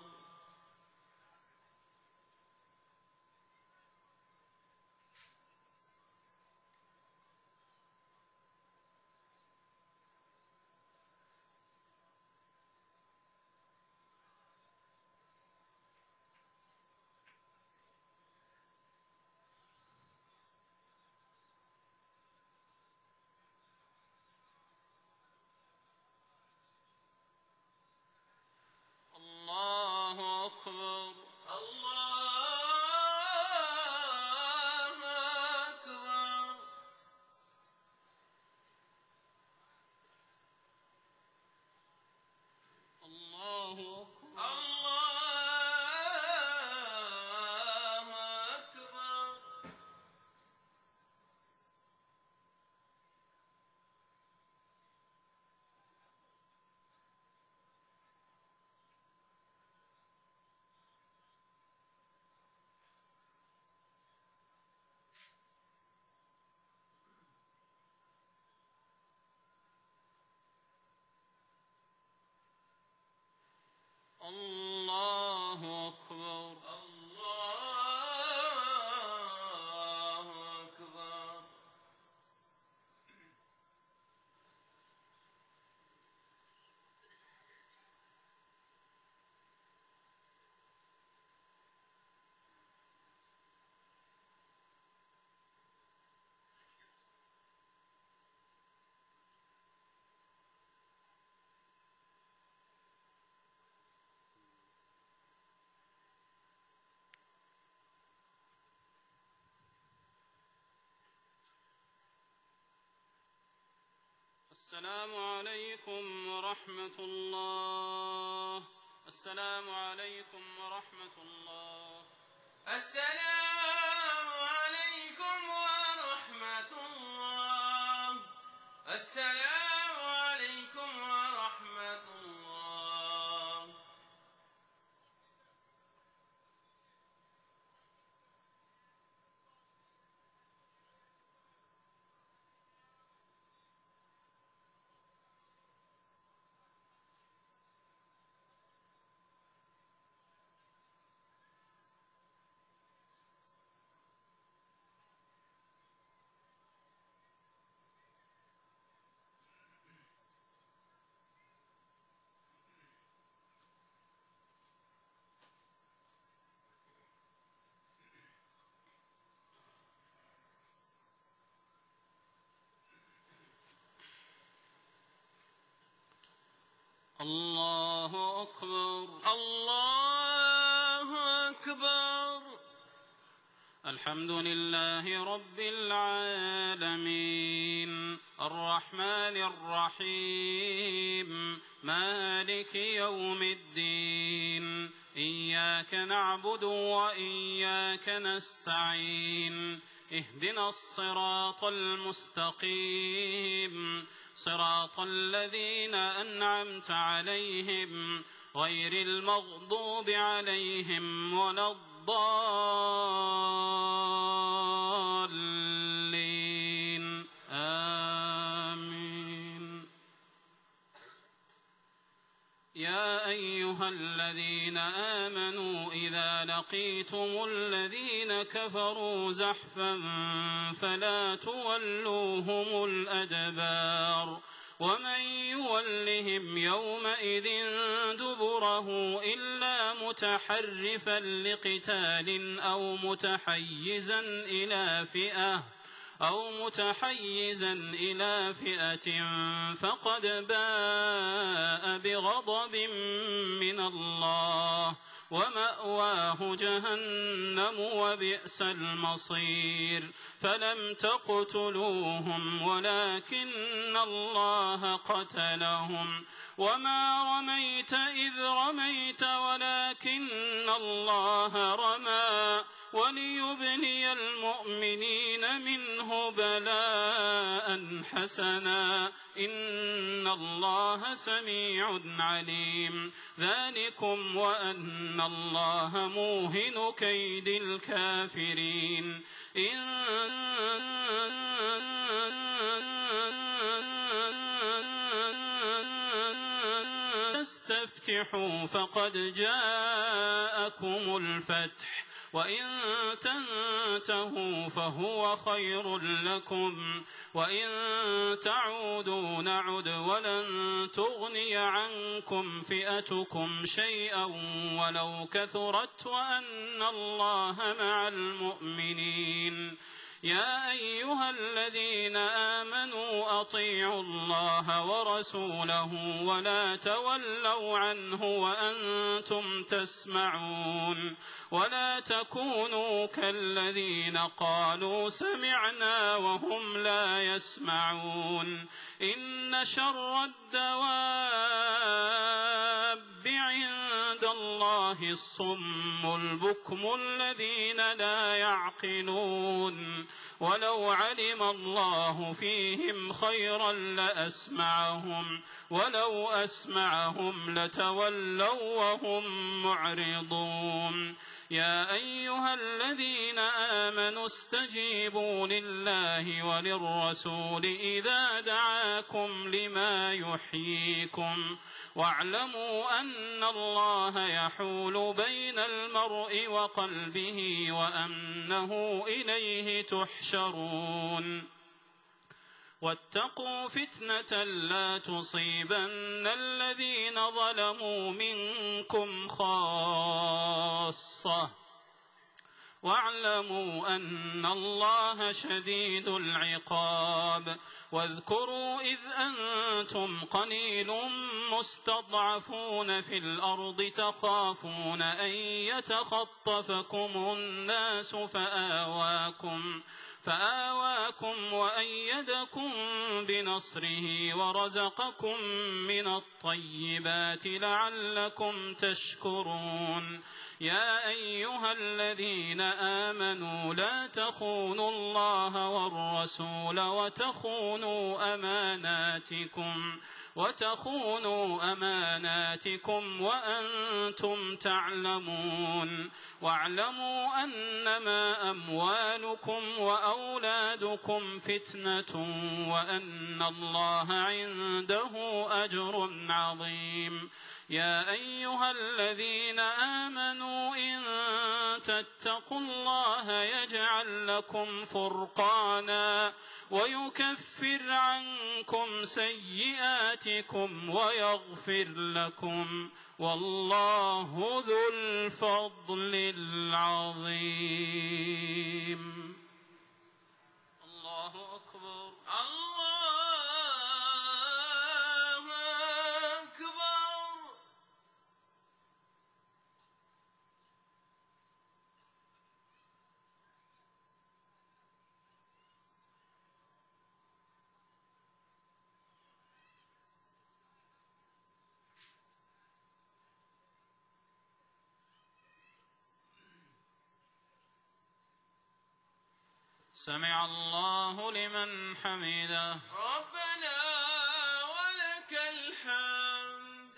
C: الله أكبر.
B: الله أكبر.
C: السلام عليكم ورحمة الله. السلام عليكم ورحمة الله.
B: السلام عليكم ورحمة الله. السلام عليكم ورحمة الله.
C: الله أكبر. الله أكبر. الحمد لله رب العالمين الرحمن الرحيم مالك يوم الدين إياك نعبد وإياك نستعين اهدنا الصراط المستقيم صراط الذين أنعمت عليهم غير المغضوب عليهم ولا الضالين آمين. يا أيها الذين آمنوا إذا لقيتم الذين كفروا زحفا فلا تولوهم الأدبار ومن يولهم يومئذ دبره إلا متحرفا لقتال أو متحيزا إلى فئة أو متحيزا إلى فئة فقد باء بغضب من الله ومأواه جهنم وبئس المصير. فلم تقتلوهم ولكن الله قتلهم وما رميت إذ رميت ولكن الله رمى وليبلي المؤمنين منه بلاء حسنا إن الله سميع عليم. ذلكم وأن الله موهن كيد الكافرين. إن تستفتحوا فقد جاءكم الفتح وإن تنتهوا فهو خير لكم وإن تعودوا نعد ولن تغني عنكم فئتكم شيئا ولو كثرت وأن الله مع المؤمنين. يا أيها الذين آمنوا أطيعوا الله ورسوله ولا تولوا عنه وأنتم تسمعون ولا تكونوا كالذين قالوا سمعنا وهم لا يسمعون. إن شر الدواب عند الله الصم البكم الذين لا يعقلون. ولو علم الله فيهم خيرا لأسمعهم ولو أسمعهم لتولوا وهم معرضون. يا أيها الذين آمنوا استجيبوا لله وللرسول إذا دعاكم لما يحييكم واعلموا أن الله يحول بين المرء وقلبه وأنه إليه تحشرون واتقوا فتنة لا تصيبن الذين ظلموا منكم خاصة واعلموا أن الله شديد العقاب واذكروا إذ أنتم قليل مستضعفون في الأرض تخافون أن يتخطفكم الناس فآواكم فآواكم وأيدكم بنصره ورزقكم من الطيبات لعلكم تشكرون يا أيها الذين آمنوا لا تخونوا الله والرسول وتخونوا أماناتكم وتخونوا أماناتكم وأنتم تعلمون واعلموا أنما أموالكم وأولادكم فتنة وأن الله عنده أجر عظيم يا أيها الذين آمنوا إن تتقوا الله يجعل لكم فرقانا ويكفر عنكم سيئاتكم ويغفر لكم والله ذو الفضل العظيم. الله أكبر.
B: الله أكبر.
C: سمع الله لمن حمده.
B: ربنا ولك الحمد.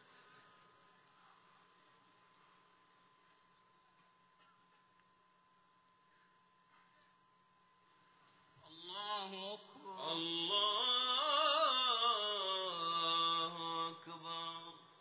C: الله أكبر.
B: الله أكبر.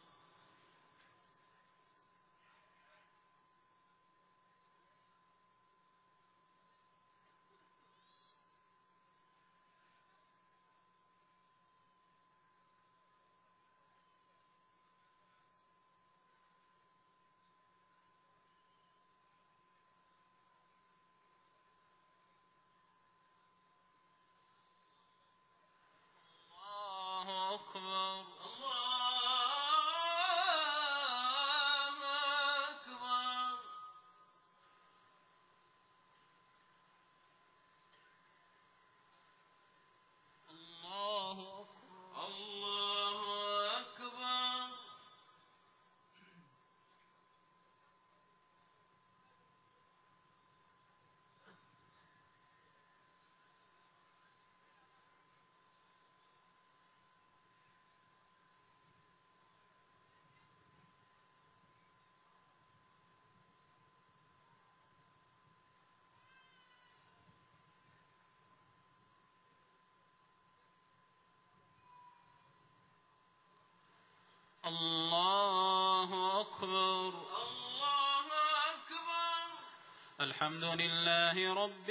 C: الله أكبر.
B: الله أكبر.
C: الحمد لله رب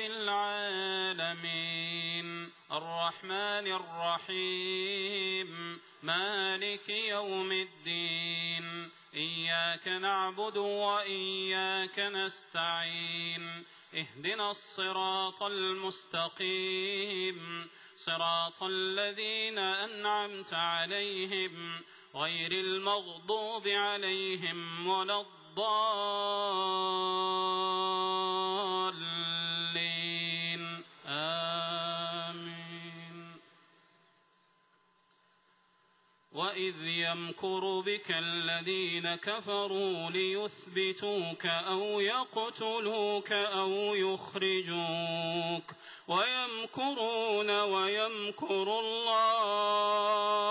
C: العالمين الرحمن الرحيم مالك يوم الدين إياك نعبد وإياك نستعين اهدنا الصراط المستقيم صراط الذين أنعمت عليهم غير المغضوب عليهم ولا الضالين آمين. وإذ يمكر بك الذين كفروا ليثبتوك أو يقتلوك أو يخرجوك ويمكرون ويمكر الله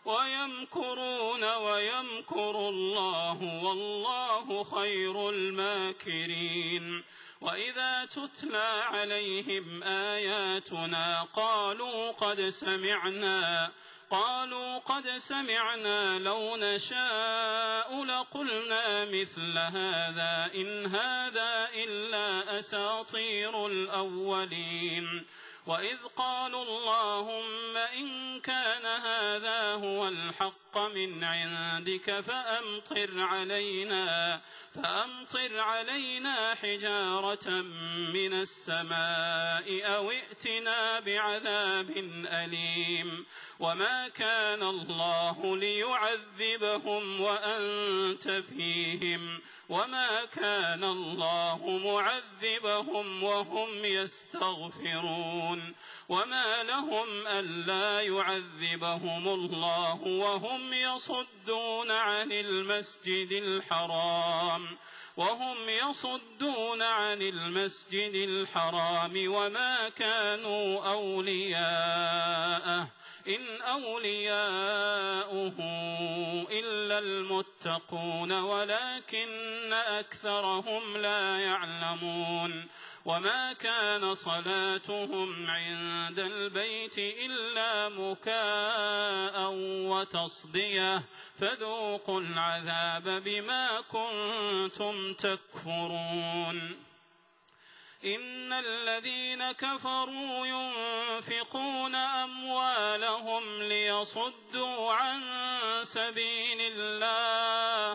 C: ويمكرون ويمكر الله والله خير الماكرين. وإذا تتلى عليهم آياتنا قالوا قد سمعنا قالوا قد سمعنا لو نشاء لقلنا مثل هذا إن هذا إلا أساطير الأولين. وإذ قالوا اللهم إن كان هذا هو الحق من عندك فأمطر علينا فأمطر علينا حجارة من السماء أو ائتنا بعذاب أليم. وما كان الله ليعذبهم وأنت فيهم وما كان الله معذبهم وهم يستغفرون. وما لهم ألا يعذبهم الله وهم يصدون عن المسجد الحرام وهم يصدون عن المسجد الحرام وما كانوا أولياءه إن أولياؤه إلا المتقون ولكن أكثرهم لا يعلمون. وما كان صلاتهم عند البيت إلا مكاء وتصدية فذوقوا العذاب بما كنتم تكفرون. إن الذين كفروا ينفقون أموالهم ليصدوا عن سبيل الله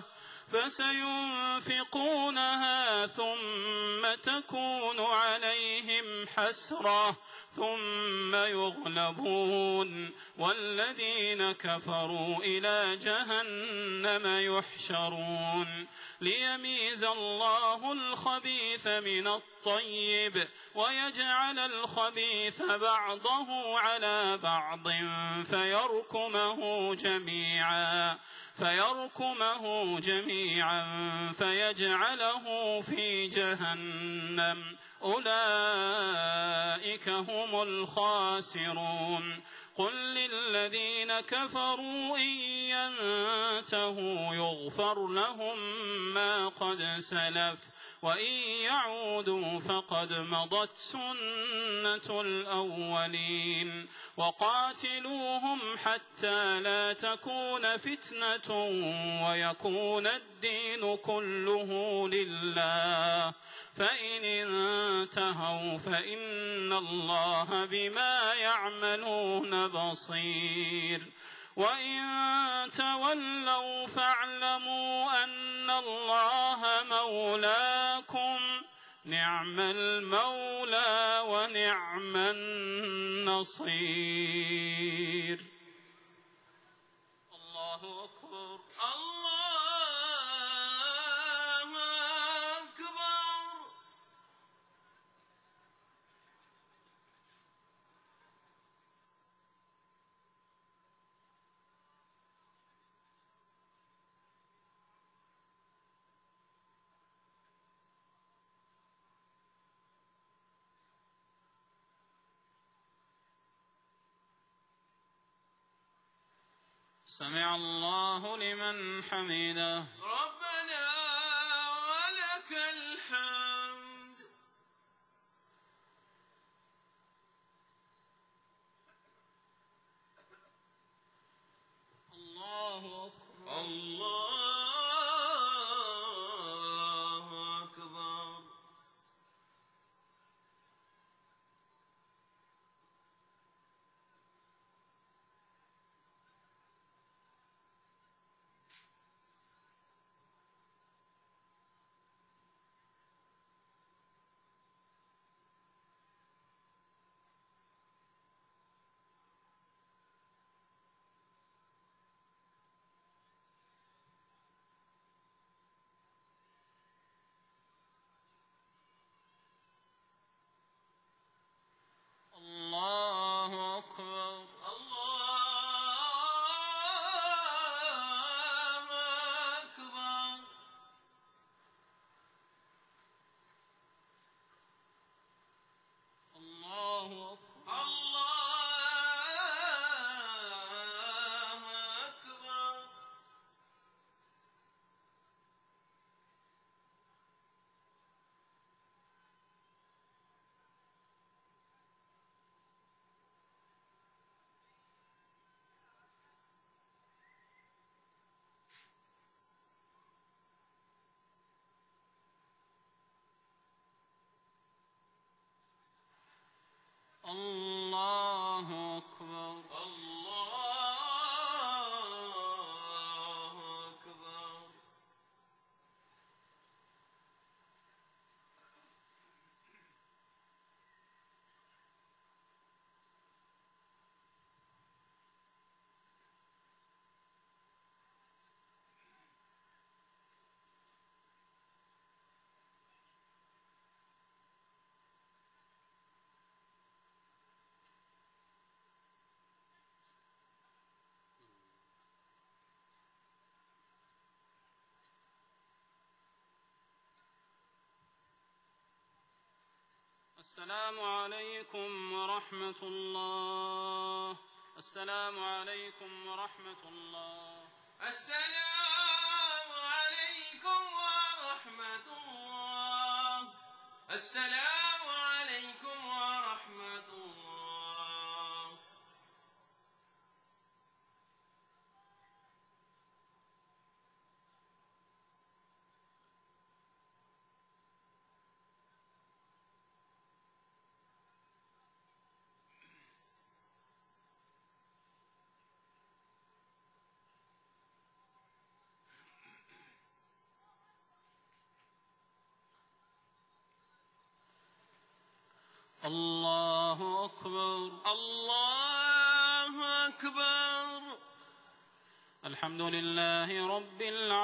C: فسينفقونها ثم تكون عليهم حسرة ثم يغلبون والذين كفروا إلى جهنم يحشرون. ليميز الله الخبيث من الطيب ويجعل الخبيث بعضه على بعض فيركمه جميعا فيركمه جميعا فيجعله في جهنم أولئك هم الخاسرون. قل للذين كفروا إن ينتهوا يغفر لهم ما قد سلف وإن يعودوا فقد مضت سنة الأولين. وقاتلوهم حتى لا تكون فتنة ويكون الدين كله لله فإن انتهوا فإن الله بما يعملون بصير. وإن تولوا فاعلموا أن الله مولاكم نعم المولى ونعم النصير. الله أكبر.
B: الله أكبر.
C: سمع الله لمن حمده.
B: ربنا ولك الحمد.
C: الله أكبر.
B: الله أكبر.
C: الله أكبر.
B: الله أكبر.
C: السلام عليكم ورحمة الله. السلام عليكم ورحمة الله.
B: السلام عليكم ورحمة الله. السلام عليكم ورحمة الله.
C: الله أكبر.
B: الله أكبر.
C: الحمد لله رب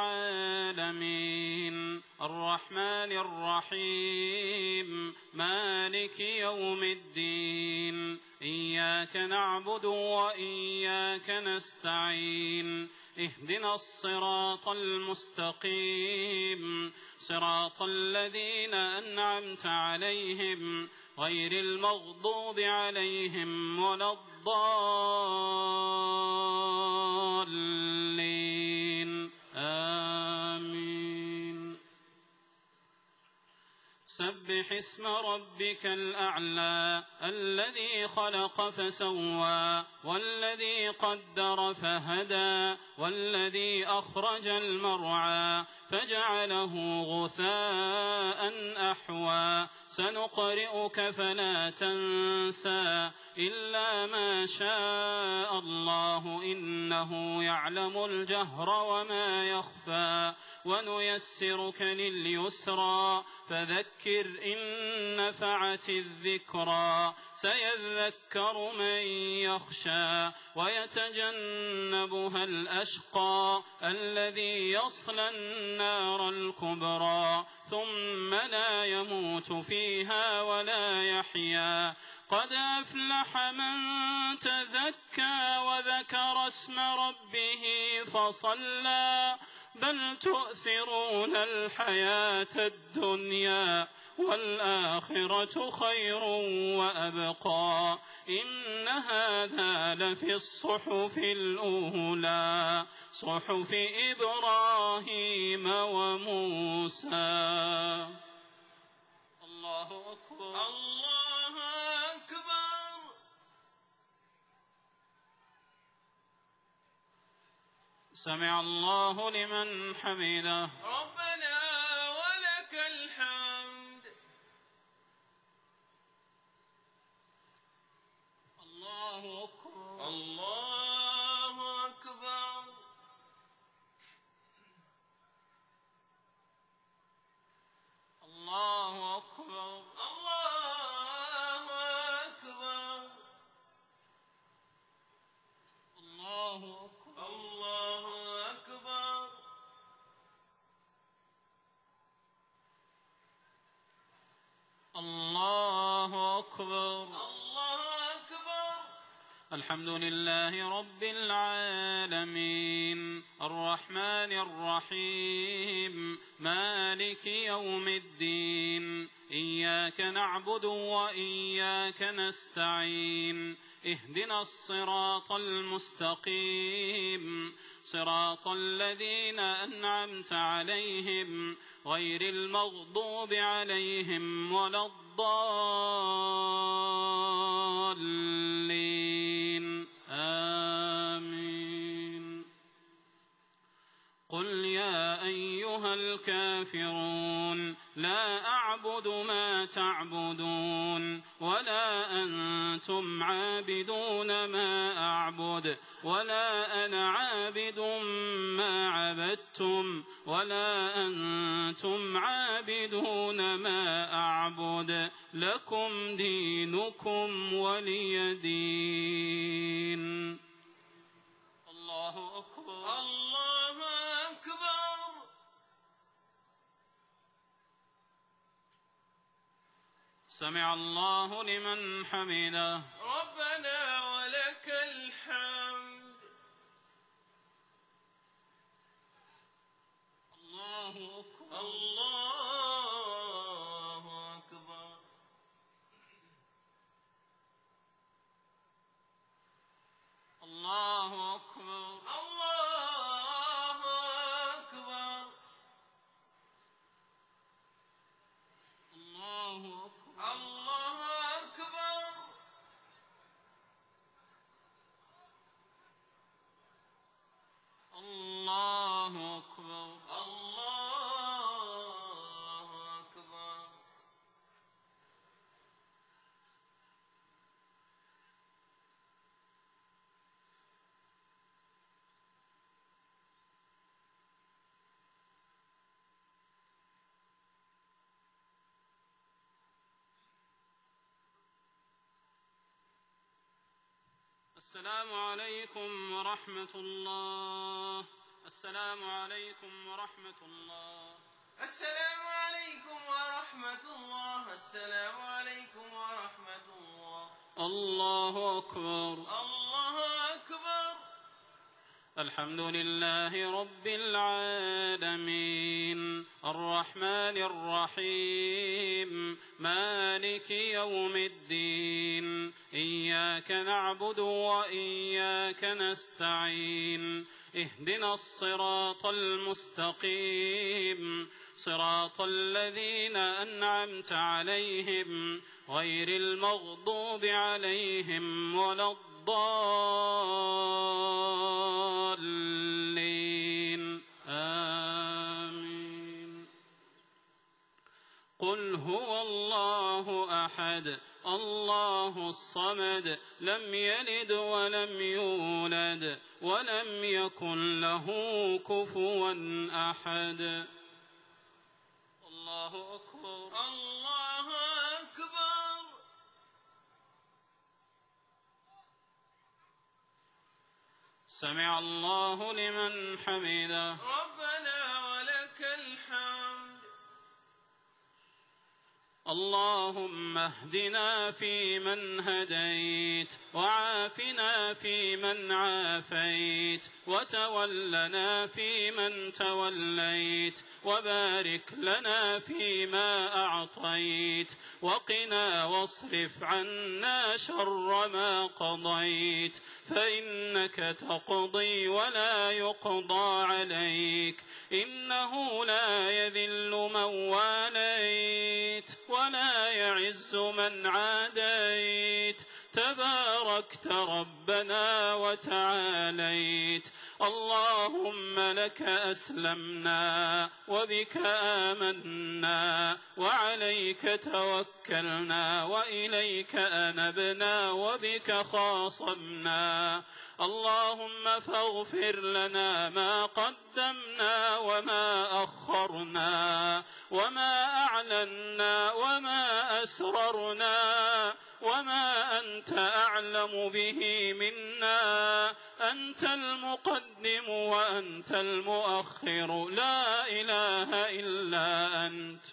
C: العالمين الرحمن الرحيم مالك يوم الدين إياك نعبد وإياك نستعين اهدنا الصراط المستقيم صراط الذين أنعمت عليهم غير المغضوب عليهم ولا الضالين آمين. سبح اسم ربك الأعلى الذي خلق فسوى والذي قدر فهدى والذي أخرج المرعى فجعله غثاء أحوى سنقرئك فلا تنسى إلا ما شاء الله إنه يعلم الجهر وما يخفى ونيسرك لليسرى فذكر إن نفعت الذكرى سيذكر من يخشى ويتجنبها الأشقى الذي يصلى النار الكبرى ثم لا يموت فيها ولا يحيا قد أفلح من تزكى وذكر اسم ربه فصلى بل تؤثرون الحياة الدنيا والآخرة خير وأبقى إن هذا لفي الصحف الأولى صحف إبراهيم وموسى. الله أكبر.
B: الله أكبر.
C: سمع الله لمن حمده.
B: ربنا ولك الحمد.
C: الله أكبر.
B: الله أكبر.
C: الله أكبر.
B: الله أكبر.
C: الله أكبر.
B: الله أكبر.
C: الله أكبر.
B: الله أكبر.
C: الحمد لله رب العالمين الرحمن الرحيم مالك يوم الدين إياك نعبد وإياك نستعين اهدنا الصراط المستقيم صراط الذين أنعمت عليهم غير المغضوب عليهم ولا الضالين آمين. قل يا أيها الكافرون لا أعبد ما تعبدون ولا أنتم عابدون ما أعبد ولا أنا عابد ما عبدتم ولا أنتم عابدون ما أعبد لكم دينكم ولي دين. الله أكبر.
B: الله أكبر.
C: سمع الله لمن حمده.
B: ربنا ولك الحمد.
C: الله أكبر.
B: الله أكبر.
C: الله أكبر.
B: الله أكبر.
C: الله أكبر.
B: الله أكبر.
C: الله أكبر.
B: الله أكبر.
C: السلام عليكم ورحمة الله. السلام عليكم ورحمة الله.
B: السلام عليكم ورحمة الله. السلام عليكم ورحمة الله.
C: الله أكبر.
B: الله أكبر.
C: الحمد لله رب العالمين الرحمن الرحيم مالك يوم الدين إياك نعبد وإياك نستعين اهدنا الصراط المستقيم صراط الذين أنعمت عليهم غير المغضوب عليهم ولا الضالين آمين. قل هو الله أحد الله الصمد لم يلد ولم يولد ولم يكن له كفوا أحد. الله أكبر.
B: الله أكبر.
C: سمع الله لمن حمده.
B: ربنا ولك الحمد.
C: اللهم اهدنا فيمن هديت وعافنا فيمن عافيت وتولنا فيمن توليت وبارك لنا فيما أعطيت وقنا واصرف عنا شر ما قضيت فإنك تقضي ولا يقضى عليك إنه لا يذل من واليت ولا يعز من عاديت تباركت ربنا وتعاليت. اللهم لك أسلمنا وبك آمنا وعليك توكلنا وإليك أنبنا وبك خاصمنا. اللهم فاغفر لنا ما قدمنا وما أخرنا وما أعلنا وما أسررنا وما أنت أعلم به منا أنت المقدم وأنت المؤخر لا إله إلا أنت.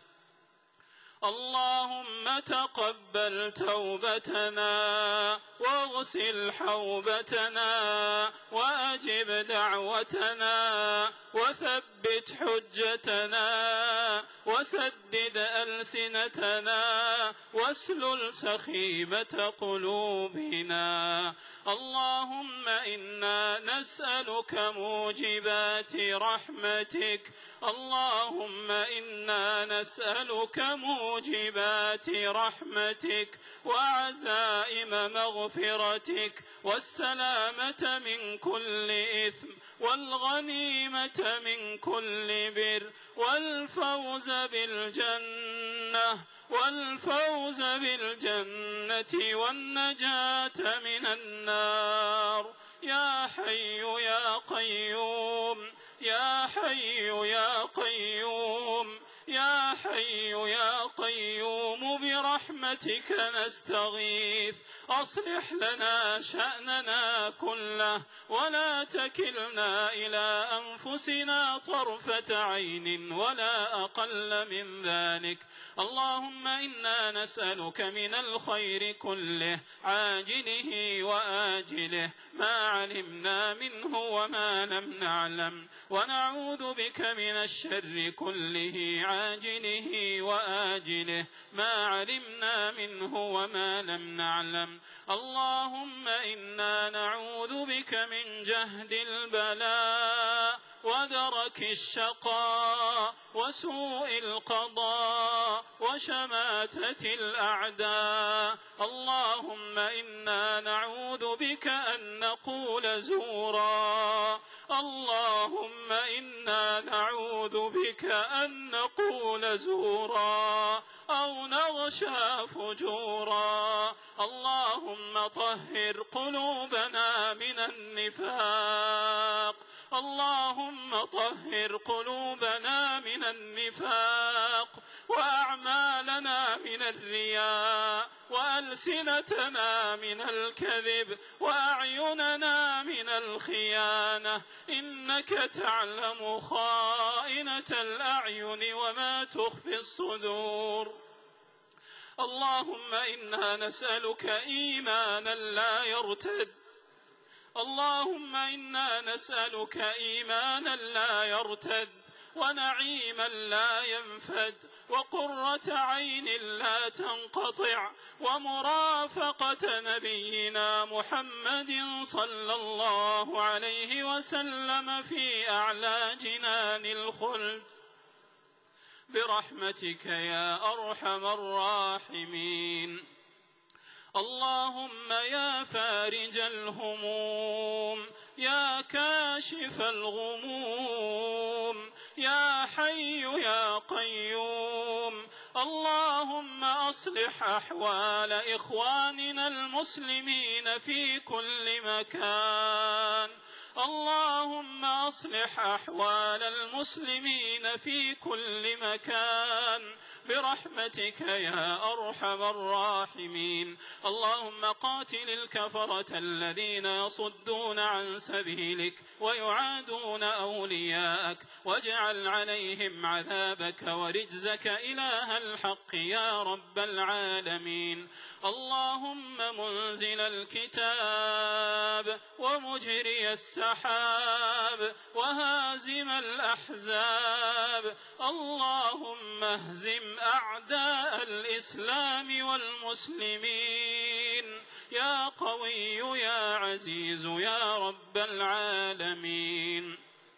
C: اللهم تقبل توبتنا واغسل حوبتنا وأجب دعوتنا وثبت حجتنا وسدد ألسنتنا واسلل سخيمة قلوبنا. اللهم إنا نسألك موجبات رحمتك. اللهم إنا نسألك موجبات رحمتك وعزائم مغفرتك والسلامة من كل إثم والغنيمة من كل بر والفوز بالجنة والفوز بالجنة والنجاة من النار. يا حي يا قيوم يا حي يا قيوم يا حي يا قيوم برحمتك نستغيث أصلح لنا شأننا كله ولا تكلنا إلى أنفسنا طرفة عين ولا أقل من ذلك. اللهم إنا نسألك من الخير كله عاجله وآجله ما علمنا منه وما لم نعلم، ونعوذ بك من الشر كله عاجله وآجله ما علمنا منه وما لم نعلم. اللهم إنا نعوذ بك من جهد البلاء ودرك الشقاء وسوء القضاء وشماتة الأعداء. اللهم إنا نعوذ بك أن نقول زورا اللهم إنا نعوذ بك أن نقول زورا أو نغشى فجورا. اللهم طهر قلوبنا من النفاق اللهم طهر قلوبنا من النفاق وأعمالنا من الرياء وألسنتنا من الكذب وأعيننا من الخيانة، إنك تعلم خائنة الأعين وما تخفي الصدور. اللهم إنا نسألك إيمانا لا يرتد اللهم إنا نسألك إيمانا لا يرتد ونعيما لا ينفد وقرة عين لا تنقطع ومرافقة نبينا محمد صلى الله عليه وسلم في أعلى جنان الخلد برحمتك يا أرحم الراحمين. اللهم يا فارج الهموم يا كاشف الغموم يا حي يا قيوم، اللهم أصلح أحوال إخواننا المسلمين في كل مكان. اللهم أصلح أحوال المسلمين في كل مكان برحمتك يا أرحم الراحمين. اللهم قاتل الكفرة الذين يصدون عن سبيلك ويعادون أولياءك واجعل عليهم عذابك ورجزك إله الحق يا رب العالمين. اللهم منزل الكتاب ومجري السحاب وهازم الأحزاب، اللهم اهزم أعداء الإسلام والمسلمين يا قوي يا عزيز يا رب العالمين.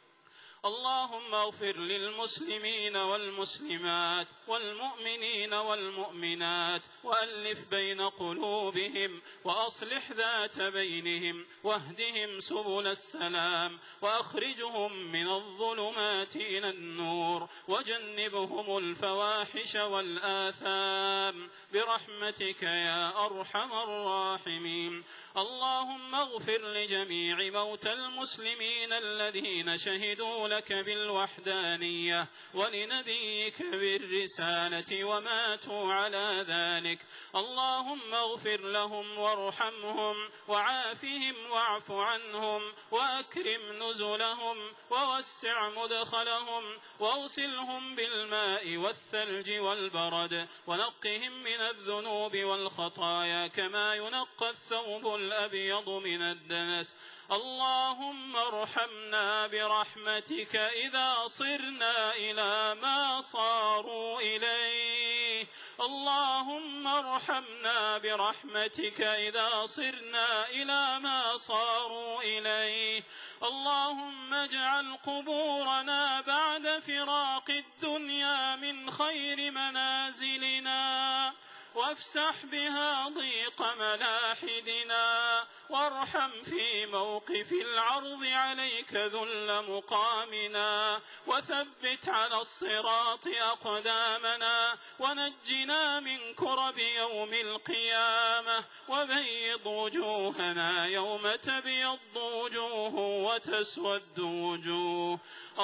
C: اللهم اغفر للمسلمين والمسلمات والمؤمنين والمؤمنات وألف بين قلوبهم وأصلح ذات بينهم واهدهم سبل السلام وأخرجهم من الظلمات إلى النور وجنبهم الفواحش والآثام برحمتك يا أرحم الراحمين. اللهم اغفر لجميع موتى المسلمين الذين شهدوا لك بالوحدانية ولنبيك بالرسالة وماتوا على ذلك. اللهم اغفر لهم وارحمهم وعافهم واعف عنهم وأكرم نزلهم ووسع مدخلهم واغسلهم بالماء والثلج والبرد ونقهم من الذنوب والخطايا كما ينقى الثوب الأبيض من الدنس. اللهم ارحمنا برحمتك إذا صرنا إلى ما صاروا إليه. اللهم ارحمنا برحمتك إذا صرنا إلى ما صاروا إليه. اللهم اجعل قبورنا بعد فراق الدنيا من خير منازلنا وافسح بها ضيق ملاحدنا وارحم في موقف العرض عليك ذل مقامنا، وثبت على الصراط أقدامنا، ونجنا من كرب يوم القيامة، وبيض وجوهنا يوم تبيض وجوه وتسود وجوه.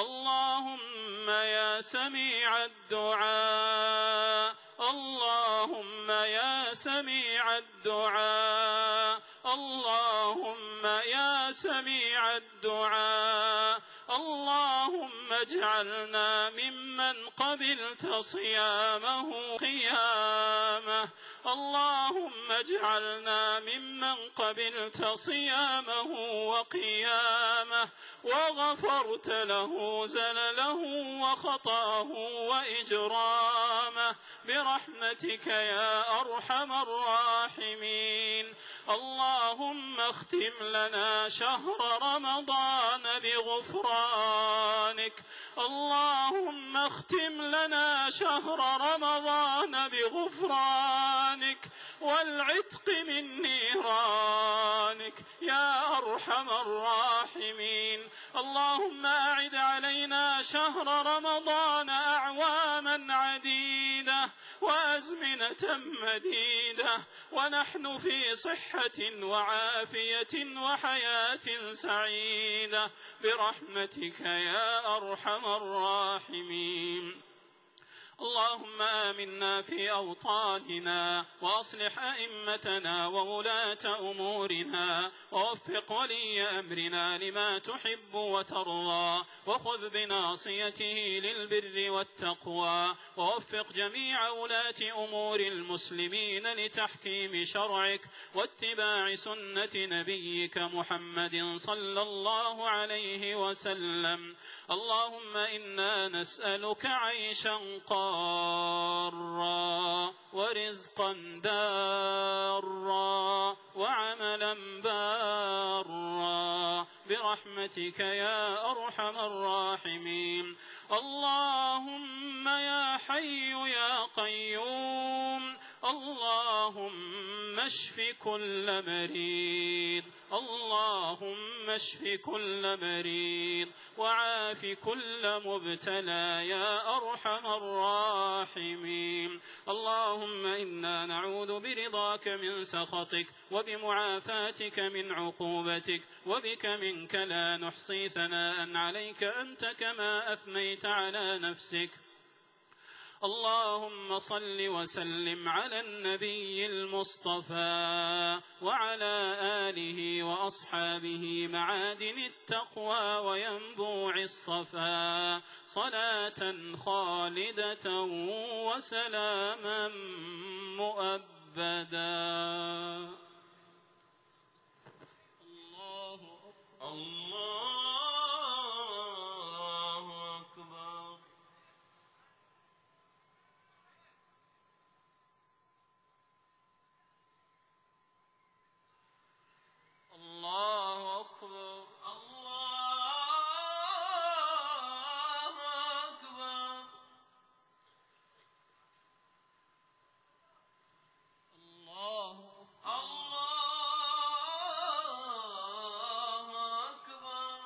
C: اللهم يا سميع الدعاء، اللهم يا سميع الدعاء، اللهم يا سميع الدعاء، اللهم اجعلنا ممن قبلت صيامه قيامه، اللهم اجعلنا ممن قبلت صيامه وقيامه، وغفرت له زلله وخطاه وإجرامه برحمتك يا أرحم الراحمين. اللهم اختم لنا شهر رمضان بغفرانك، اللهم اختم لنا شهر رمضان بغفرانك والعتق من نيرانك يا أرحم الراحمين. اللهم أعد علينا شهر رمضان أعواما عديدة وأزمنة مديدة ونحن في صحة وعافية وحياة سعيدة برحمتك يا أرحم الراحمين. اللهم آمنا في أوطاننا، وأصلح أئمتنا وولاة أمورنا، ووفق ولي أمرنا لما تحب وترضى، وخذ بناصيته للبر والتقوى، ووفق جميع ولاة أمور المسلمين لتحكيم شرعك واتباع سنة نبيك محمد صلى الله عليه وسلم. اللهم إنا نسألك عيشا قارا ورزقا دارا وعملا بارا برحمتك يا أرحم الراحمين. اللهم يا حي يا قيوم، اللهم اشف كل مريض، اللهم اشف كل مريض وعاف كل مبتلى يا أرحم الراحمين. اللهم إنا نعوذ برضاك من سخطك وبمعافاتك من عقوبتك، وبك منك لا نحصي ثناء عليك أنت كما أثنيت على نفسك. اللهم صل وسلم على النبي المصطفى وعلى آله وأصحابه معادن التقوى وينبوع الصفا، صلاة خالدة وسلاما مؤبدا. الله الله أكبر. الله أكبر. الله أكبر. الله الله أكبر.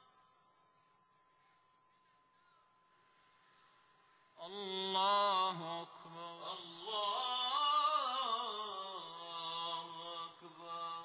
C: الله أكبر. الله أكبر.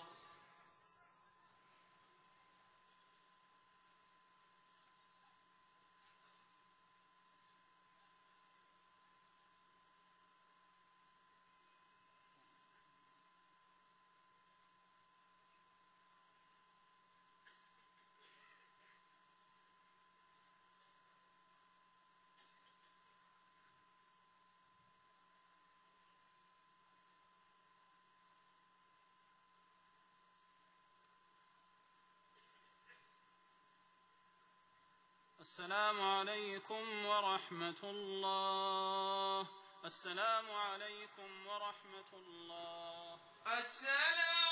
C: السلام عليكم ورحمة الله. السلام عليكم ورحمة الله.
B: السلام